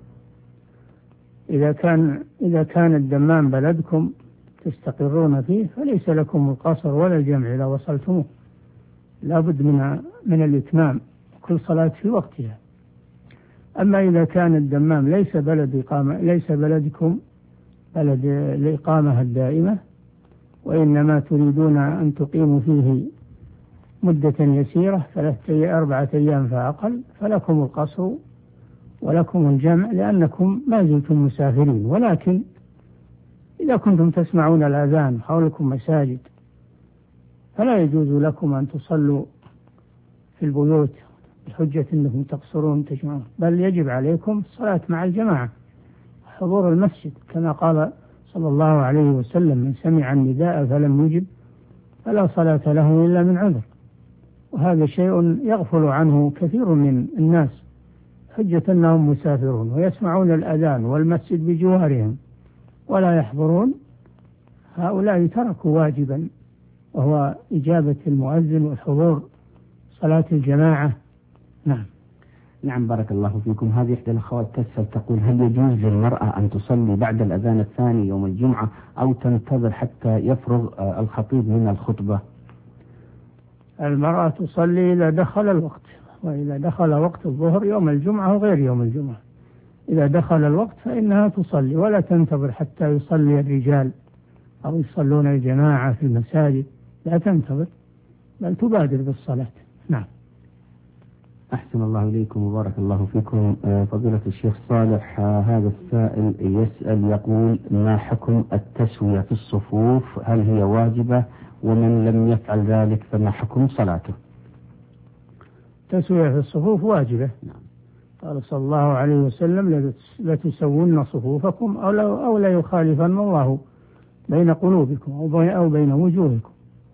إذا كان الدمام بلدكم تستقرون فيه فليس لكم القصر ولا الجمع إذا وصلتموه، لا بد من الإتمام، كل صلاة في وقتها. أما إذا كان الدمام ليس بلدكم بلد الإقامة الدائمة، وإنما تريدون أن تقيموا فيه مدة يسيرة 4 أيام فأقل، فلكم القصر ولكم الجمع لأنكم ما زلتم مسافرين. ولكن إذا كنتم تسمعون الأذان حولكم مساجد فلا يجوز لكم أن تصلوا في البيوت بحجة أنكم تقصرون تجمعون، بل يجب عليكم الصلاة مع الجماعة، حضور المسجد، كما قال صلى الله عليه وسلم: من سمع النداء فلم يجب فلا صلاة له إلا من عذر. وهذا شيء يغفل عنه كثير من الناس، حجة أنهم مسافرون ويسمعون الأذان والمسجد بجوارهم ولا يحضرون، هؤلاء تركوا واجبا وهو إجابة المؤذن والحضور صلاة الجماعة. نعم. نعم، بارك الله فيكم. هذه إحدى الأخوات تسأل، تقول: هل يجوز للمرأة أن تصلي بعد الأذان الثاني يوم الجمعة أو تنتظر حتى يفرغ الخطيب من الخطبة؟ المرأة تصلي إذا دخل الوقت، وإذا دخل وقت الظهر يوم الجمعة وغير يوم الجمعة، إذا دخل الوقت فإنها تصلي ولا تنتظر حتى يصلي الرجال أو يصلون الجماعة في المساجد، لا تنتظر بل تبادر بالصلاة. نعم. أحسن الله إليكم وبارك الله فيكم. فضيلة الشيخ صالح، هذا السائل يسأل يقول: ما حكم التسوية في الصفوف؟ هل هي واجبة؟ ومن لم يفعل ذلك فما حكم صلاته؟ التسوية في الصفوف واجبة. نعم. قال صلى الله عليه وسلم: لتسون صفوفكم أو لا يخالفن الله بين قلوبكم أو بين وجوهكم.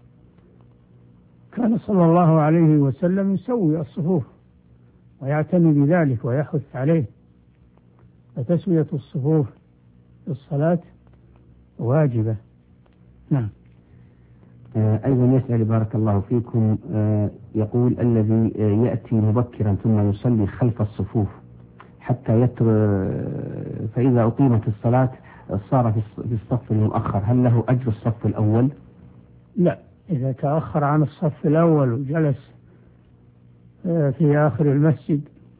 كان صلى الله عليه وسلم يسوي الصفوف ويعتني بذلك ويحث عليه، فتسوية الصفوف في الصلاة واجبة. نعم. أيضا يسأل بارك الله فيكم، يقول الذي يأتي مبكرا ثم يصلي خلف الصفوف حتى فإذا أقيمت الصلاة صار في الصف المؤخر، هل له أجر الصف الأول؟ لا، إذا تأخر عن الصف الأول وجلس في آخر المسجد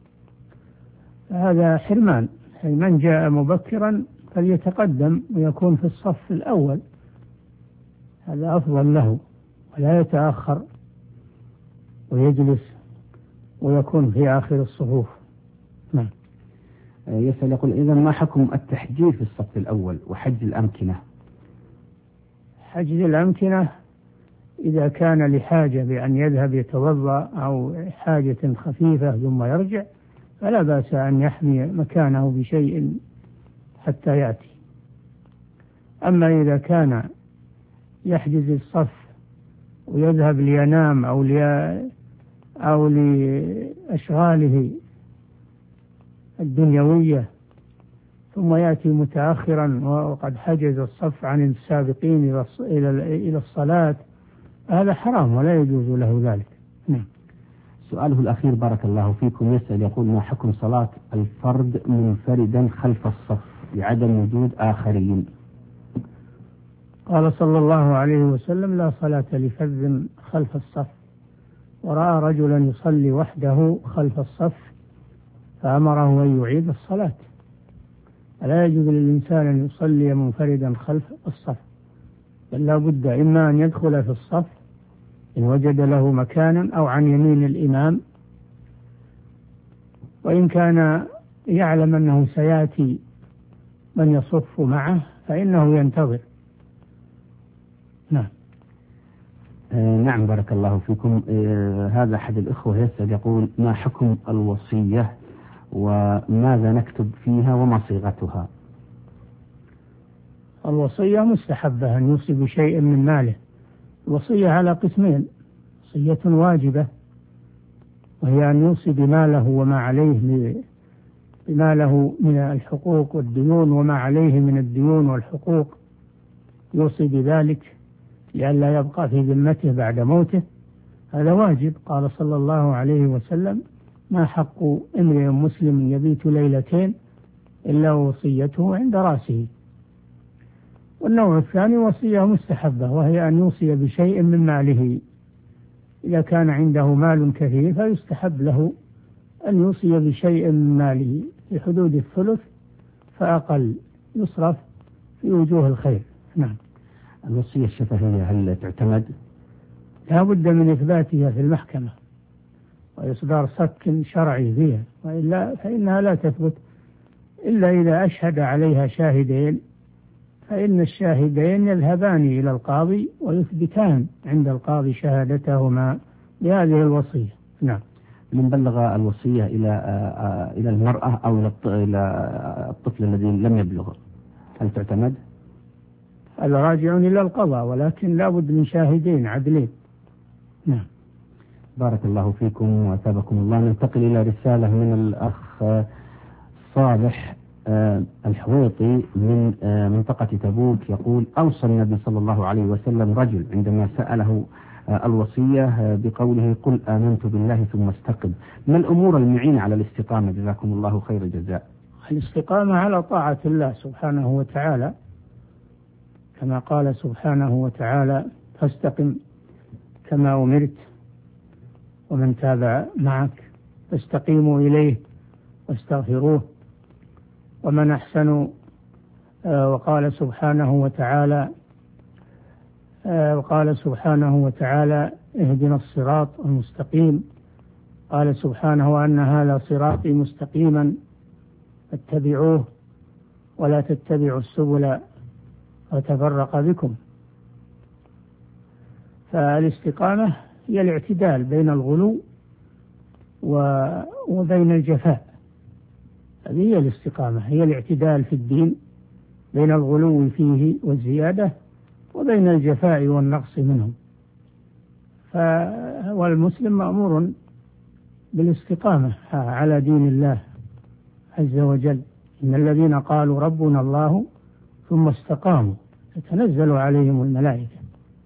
هذا حرمان. من جاء مبكرا فليتقدم ويكون في الصف الأول، هذا أفضل له، ولا يتأخر ويجلس ويكون في آخر الصفوف. نعم. يسأل يقول إذا ما حكم التحجير في الصف الأول وحجز الأمكنة؟ حجز الأمكنة إذا كان لحاجة بأن يذهب يتوضأ أو حاجة خفيفة ثم يرجع فلا بأس أن يحمي مكانه بشيء حتى يأتي. أما إذا كان يحجز الصف ويذهب لينام أو لأشغاله الدنيوية ثم يأتي متأخرا وقد حجز الصف عن السابقين إلى الصلاة، هذا حرام ولا يجوز له ذلك. نعم. سؤاله الأخير بارك الله فيكم يسأل يقول ما حكم صلاة الفرد منفردا خلف الصف لعدم وجود آخرين؟ قال صلى الله عليه وسلم لا صلاة لفذ خلف الصف، ورأى رجلا يصلي وحده خلف الصف فأمره أن يعيد الصلاة. لا يجوز للإنسان أن يصلي منفردا خلف الصف، بل لا بد إما أن يدخل في الصف إن وجد له مكانا أو عن يمين الإمام، وإن كان يعلم أنه سيأتي من يصف معه فإنه ينتظر. نعم. نعم بارك الله فيكم. هذا أحد الإخوة يسأل يقول ما حكم الوصية وماذا نكتب فيها وما صيغتها؟ الوصية مستحبة أن يوصي بشيء من ماله. الوصية على قسمين: وصية واجبة وهي أن يوصي بماله وما عليه بماله من الحقوق والديون وما عليه من الديون والحقوق، يوصي بذلك لئلا يبقى في ذمته بعد موته، هذا واجب. قال صلى الله عليه وسلم ما حق امرئ مسلم يبيت ليلتين إلا وصيته عند رأسه. والنوع الثاني وصية مستحبة وهي أن يوصي بشيء من ماله. إذا كان عنده مال كثير فيستحب له أن يوصي بشيء من ماله في حدود الثلث فأقل يصرف في وجوه الخير. نعم. الوصية الشفهية هل تعتمد؟ لا بد من إثباتها في المحكمة وإصدار صك شرعي فيها، وإلا فإنها لا تثبت إلا إذا أشهد عليها شاهدين، فإن الشاهدين يذهبان إلى القاضي ويثبتان عند القاضي شهادتهما بهذه الوصية. نعم. من بلغ الوصية إلى المرأة أو إلى الطفل الذي لم يبلغ هل تعتمد؟ الراجع إلى القضاء، ولكن لا بد من شاهدين عدلين. نعم. بارك الله فيكم وأثابكم الله. ننتقل إلى رسالة من الأخ صالح الحويطي من منطقة تبوك، يقول أوصى النبي صلى الله عليه وسلم رجل عندما سأله الوصية بقوله قل آمنت بالله ثم استقم. ما الأمور المعينة على الاستقامة جزاكم الله خير الجزاء؟ الاستقامة على طاعة الله سبحانه وتعالى، كما قال سبحانه وتعالى فاستقم كما أمرت ومن تابع معك فاستقيموا إليه واستغفروه ومن أحسن. وقال سبحانه وتعالى اهدنا الصراط المستقيم. قال سبحانه وأن هذا صراطي مستقيما فاتبعوه ولا تتبعوا السبل وتفرق بكم. فالاستقامة هي الاعتدال بين الغلو وبين الجفاء. هذه هي الاستقامة، هي الاعتدال في الدين بين الغلو فيه والزيادة وبين الجفاء والنقص منه. والمسلم مأمور بالاستقامة على دين الله عز وجل. إن الذين قالوا ربنا الله ثم استقاموا تتنزل عليهم الملائكة.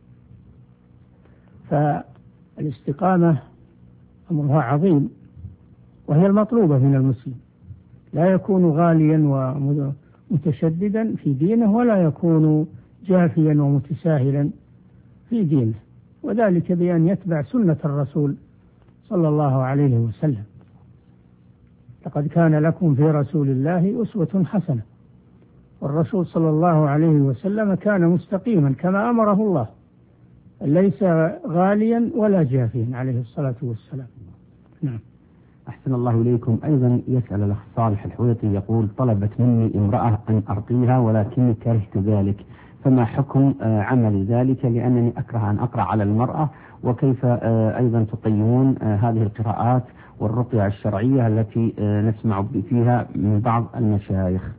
فالاستقامة أمرها عظيم وهي المطلوبة من المسلم، لا يكون غاليا ومتشددا في دينه ولا يكون جافيا ومتساهلا في دينه، وذلك بأن يتبع سنة الرسول صلى الله عليه وسلم. لقد كان لكم في رسول الله أسوة حسنة، والرسول صلى الله عليه وسلم كان مستقيما كما أمره الله، ليس غاليا ولا جافيا عليه الصلاة والسلام. نعم. أحسن الله إليكم. أيضا يسأل الأخ صالح الحويطي يقول: طلبت مني امرأة أن أرقيها ولكني كرهت ذلك، فما حكم عمل ذلك لأنني أكره أن أقرأ على المرأة، وكيف أيضا تقيمون هذه القراءات والرقية الشرعية التي نسمع فيها من بعض المشايخ؟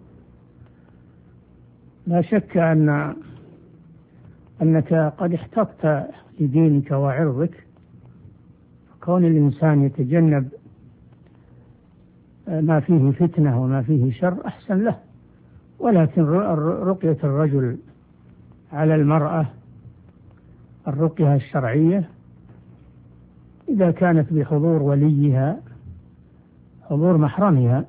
لا شك أنك قد احتطت لدينك وعرضك، كون الإنسان يتجنب ما فيه فتنة وما فيه شر أحسن له، ولكن رقية الرجل على المرأة الرقية الشرعية إذا كانت بحضور وليها، حضور محرمها،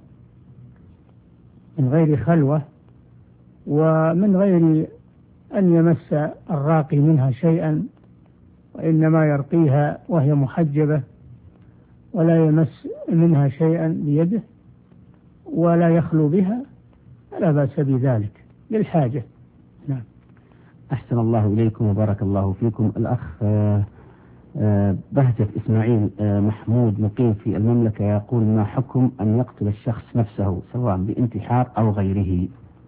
من غير خلوة ومن غير أن يمس الراقي منها شيئا، وإنما يرقيها وهي محجبة ولا يمس منها شيئا بيده ولا يخلو بها، فلا بأس بذلك للحاجة. نعم. أحسن الله إليكم وبارك الله فيكم. الأخ بهجة إسماعيل محمود مقيم في المملكة يقول: ما حكم أن يقتل الشخص نفسه سواء بانتحار أو غيره؟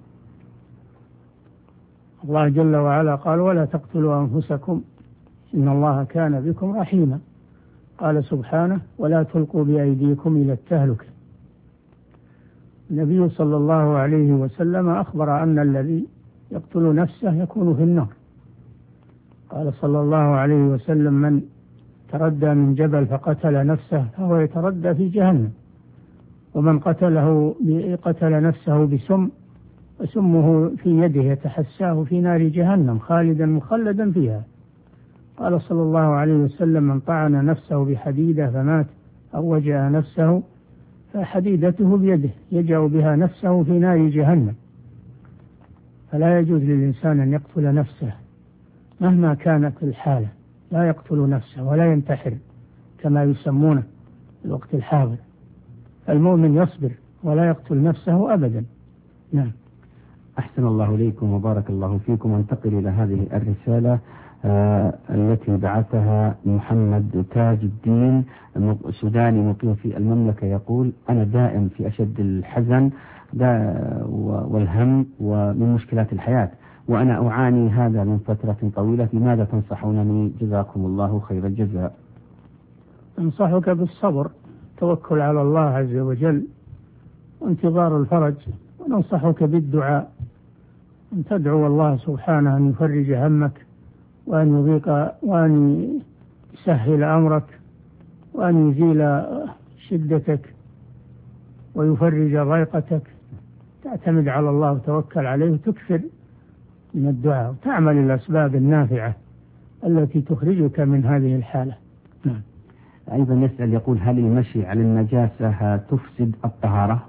الله جل وعلا قال: ولا تقتلوا أنفسكم إن الله كان بكم رحيما. قال سبحانه: ولا تلقوا بأيديكم إلى التهلكة. النبي صلى الله عليه وسلم أخبر أن الذي يقتل نفسه يكون في النار. قال صلى الله عليه وسلم: من تردى من جبل فقتل نفسه فهو يتردى في جهنم، ومن قتل نفسه بسم وسمه في يده يتحساه في نار جهنم خالدا مخلدا فيها. قال صلى الله عليه وسلم: من طعن نفسه بحديدة فمات أو وجع نفسه فحديدته بيده يجع بها نفسه في نار جهنم. فلا يجوز للإنسان أن يقتل نفسه مهما كانت الحالة، لا يقتل نفسه ولا ينتحر كما يسمونه في الوقت الحاضر. المؤمن يصبر ولا يقتل نفسه أبدا. نعم. أحسن الله إليكم وبارك الله فيكم. وانتقل إلى هذه الرسالة التي بعثها محمد تاج الدين سوداني مقيم في المملكة يقول: أنا دائم في أشد الحزن والهم ومن مشكلات الحياة، وأنا أعاني هذا من فترة طويلة، لماذا تنصحونني؟ جزاكم الله خير الجزاء. أنصحك بالصبر، توكل على الله عز وجل وانتظار الفرج، وننصحك بالدعاء، أن تدعو الله سبحانه أن يفرج همك وأن يضيق وأن يسهل أمرك وأن يزيل شدتك ويفرج ضيقتك. تعتمد على الله وتوكل عليه وتكثر من الدعاء وتعمل الأسباب النافعة التي تخرجك من هذه الحالة. نعم. أيضا يسأل يقول: هل المشي على النجاسة تفسد الطهارة؟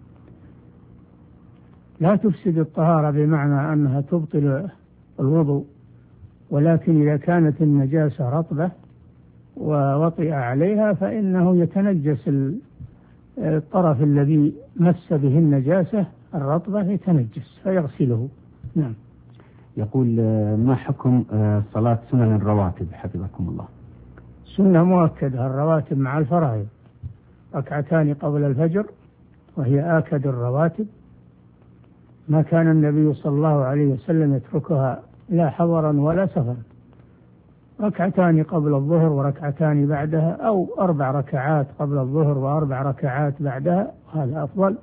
لا تفسد الطهارة بمعنى أنها تبطل الوضوء، ولكن إذا كانت النجاسة رطبة ووطئ عليها فإنه يتنجس الطرف الذي مس به النجاسة الرطبة يتنجس فيغسله. نعم. يقول: ما حكم صلاة سنن الرواتب حفظكم الله؟ سنة مؤكدة الرواتب مع الفرائض، ركعتان قبل الفجر وهي آكد الرواتب، ما كان النبي صلى الله عليه وسلم يتركها لا حضرا ولا سفرا. ركعتان قبل الظهر وركعتان بعدها، أو 4 ركعات قبل الظهر و4 ركعات بعدها، هذا أفضل،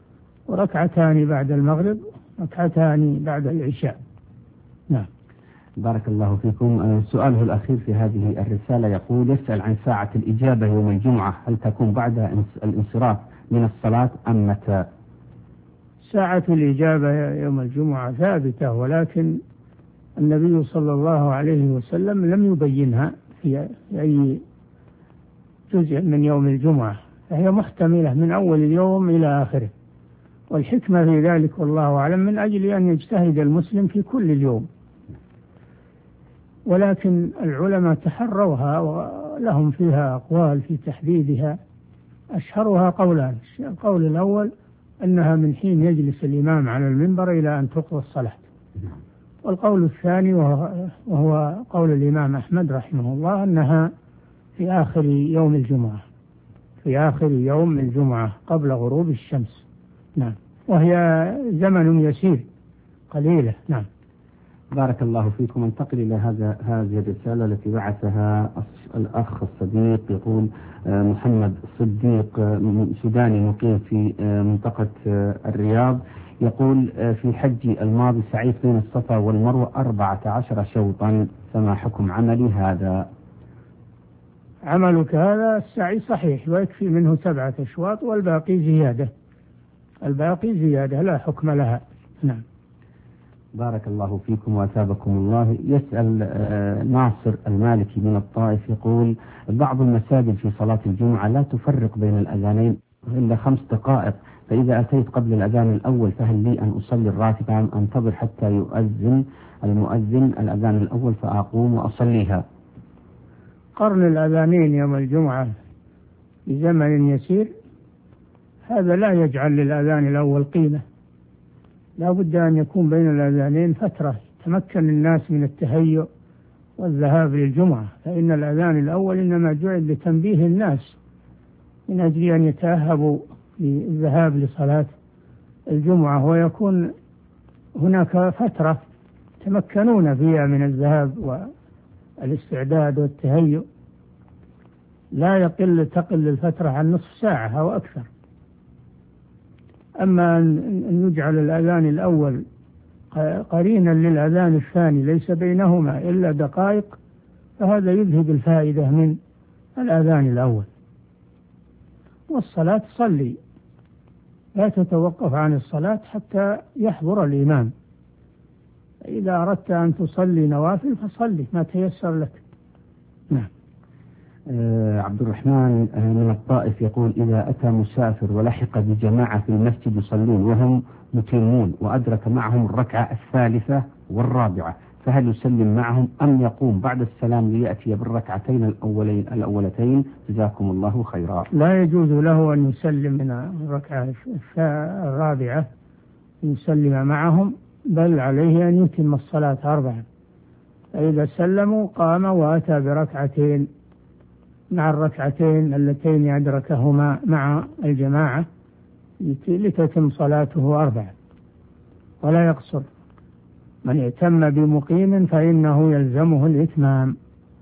وركعتان بعد المغرب، ركعتان بعد العشاء. نعم. بارك الله فيكم. سؤاله الأخير في هذه الرسالة يقول: يسأل عن ساعة الإجابة يوم الجمعة، هل تكون بعد الانصراف من الصلاة أم متى؟ ساعة الإجابة يوم الجمعة ثابتة، ولكن النبي صلى الله عليه وسلم لم يبينها في أي جزء من يوم الجمعة، فهي محتملة من أول اليوم إلى آخره، والحكمة في ذلك والله أعلم من أجل أن يجتهد المسلم في كل اليوم. ولكن العلماء تحروها ولهم فيها أقوال في تحديدها، أشهرها قولان: القول الأول أنها من حين يجلس الإمام على المنبر إلى أن تقضى الصلاة، والقول الثاني وهو قول الإمام أحمد رحمه الله أنها في آخر يوم الجمعة، في آخر يوم الجمعة قبل غروب الشمس. نعم، وهي زمن يسير قليلة. نعم. بارك الله فيكم. انتقل إلى هذه الرسالة التي بعثها الأخ الصديق، يقول: محمد صديق سوداني مقيم في منطقة الرياض، يقول: في حجي الماضي سعيت بين الصفا والمروة 14 شوطا، فما حكم عملي هذا؟ عملك هذا السعي صحيح، ويكفي منه 7 أشواط والباقي زيادة، الباقي زيادة لا حكم لها. نعم. بارك الله فيكم وأثابكم الله. يسأل ناصر المالكي من الطائف، يقول: بعض المساجد في صلاة الجمعة لا تفرق بين الأذانين إلا 5 دقائق، فإذا أتيت قبل الأذان الأول فهل لي أن أصلي الراتبة أم أنتظر حتى يؤذن المؤذن الأذان الأول فأقوم وأصليها؟ قرن الأذانين يوم الجمعة بزمن يسير هذا لا يجعل للأذان الأول قيمة، لا بد أن يكون بين الأذانين فترة تمكن الناس من التهيؤ والذهاب للجمعة، فإن الأذان الأول إنما جعل لتنبيه الناس من أجل أن يتأهبوا للذهاب لصلاة الجمعة، ويكون هناك فترة تمكنون فيها من الذهاب والاستعداد والتهيؤ، لا تقل الفترة عن نصف ساعة أو أكثر. أما أن يجعل الأذان الأول قرينا للأذان الثاني ليس بينهما إلا دقائق، فهذا يذهب الفائدة من الأذان الأول. والصلاة صلي، لا تتوقف عن الصلاة حتى يحضر الإمام، إذا أردت أن تصلي نوافل فصلي ما تيسر لك. نعم. عبد الرحمن من الطائف يقول: إذا أتى مسافر ولحق بجماعة في المسجد يصلون وهم متمون وأدرك معهم الركعة 3 والرابعة، فهل يسلم معهم أم يقوم بعد السلام ليأتي بالركعتين الأولتين؟ جزاكم الله خيرا. لا يجوز له أن يسلم من الركعة الرابعة يسلم معهم، بل عليه أن يتم الصلاة 4، فإذا سلموا قام وأتى بركعتين مع الركعتين اللتين أدركهما مع الجماعة لتتم صلاته 4 ولا يقصر. من ائتم بمقيم فإنه يلزمه الإتمام،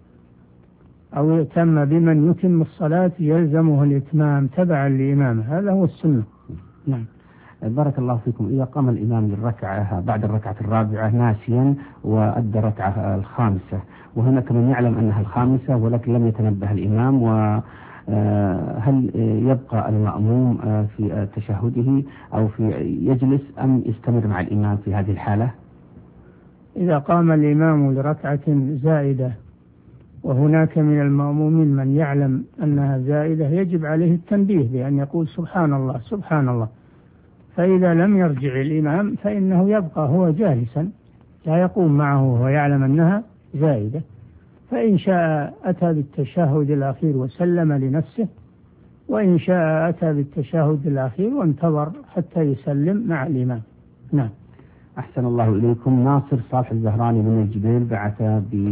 أو ائتم بمن يتم الصلاة يلزمه الإتمام تبعا لإمامه، هذا هو السنة. نعم. بارك الله فيكم. إذا قام الإمام للركعة بعد الركعة الرابعة ناسيا وأدى الركعة 5، وهناك من يعلم أنها 5 ولكن لم يتنبه الإمام، وهل يبقى المأموم في تشهده أو في يجلس أم يستمر مع الإمام في هذه الحالة؟ إذا قام الإمام لركعة زائدة وهناك من المأمومين من يعلم أنها زائدة يجب عليه التنبيه بأن يقول سبحان الله سبحان الله، فإذا لم يرجع الإمام فإنه يبقى هو جالسا لا يقوم معه وهو يعلم أنها زائدة، فإن شاء أتى بالتشهد الأخير وسلم لنفسه، وإن شاء أتى بالتشهد الأخير وانتظر حتى يسلم مع الإمام. نعم. أحسن الله إليكم. ناصر صالح الزهراني من الجبيل بعث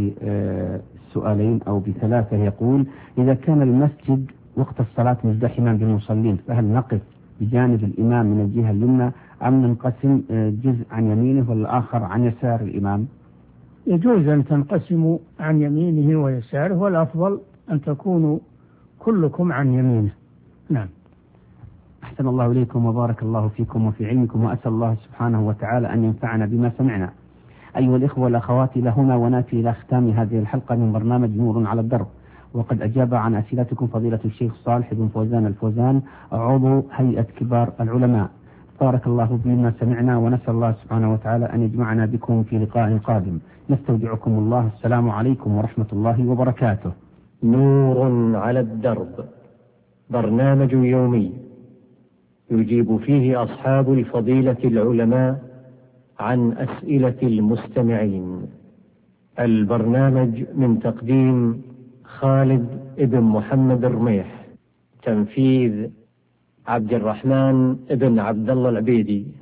بسؤالين أو ب3، يقول: إذا كان المسجد وقت الصلاة مزدحما بالمصلين فهل نقف بجانب الإمام من الجهة اليمنى أم ننقسم جزء عن يمينه والآخر عن يسار الإمام؟ يجوز أن تنقسموا عن يمينه ويساره، والأفضل أن تكونوا كلكم عن يمينه. نعم. أحسن الله إليكم وبارك الله فيكم وفي علمكم، وأسأل الله سبحانه وتعالى أن ينفعنا بما سمعنا. أيها الإخوة والأخوات، لهنا ونأتي إلى ختام هذه الحلقة من برنامج نور على الدرب، وقد أجاب عن أسئلتكم فضيلة الشيخ صالح بن فوزان الفوزان عضو هيئة كبار العلماء. بارك الله بما سمعنا، ونسأل الله سبحانه وتعالى أن يجمعنا بكم في لقاء قادم. نستودعكم الله. السلام عليكم ورحمة الله وبركاته. نور على الدرب، برنامج يومي يجيب فيه أصحاب الفضيلة العلماء عن أسئلة المستمعين. البرنامج من تقديم خالد بن محمد الرميح، تنفيذ عبد الرحمن بن عبد الله العبيدي.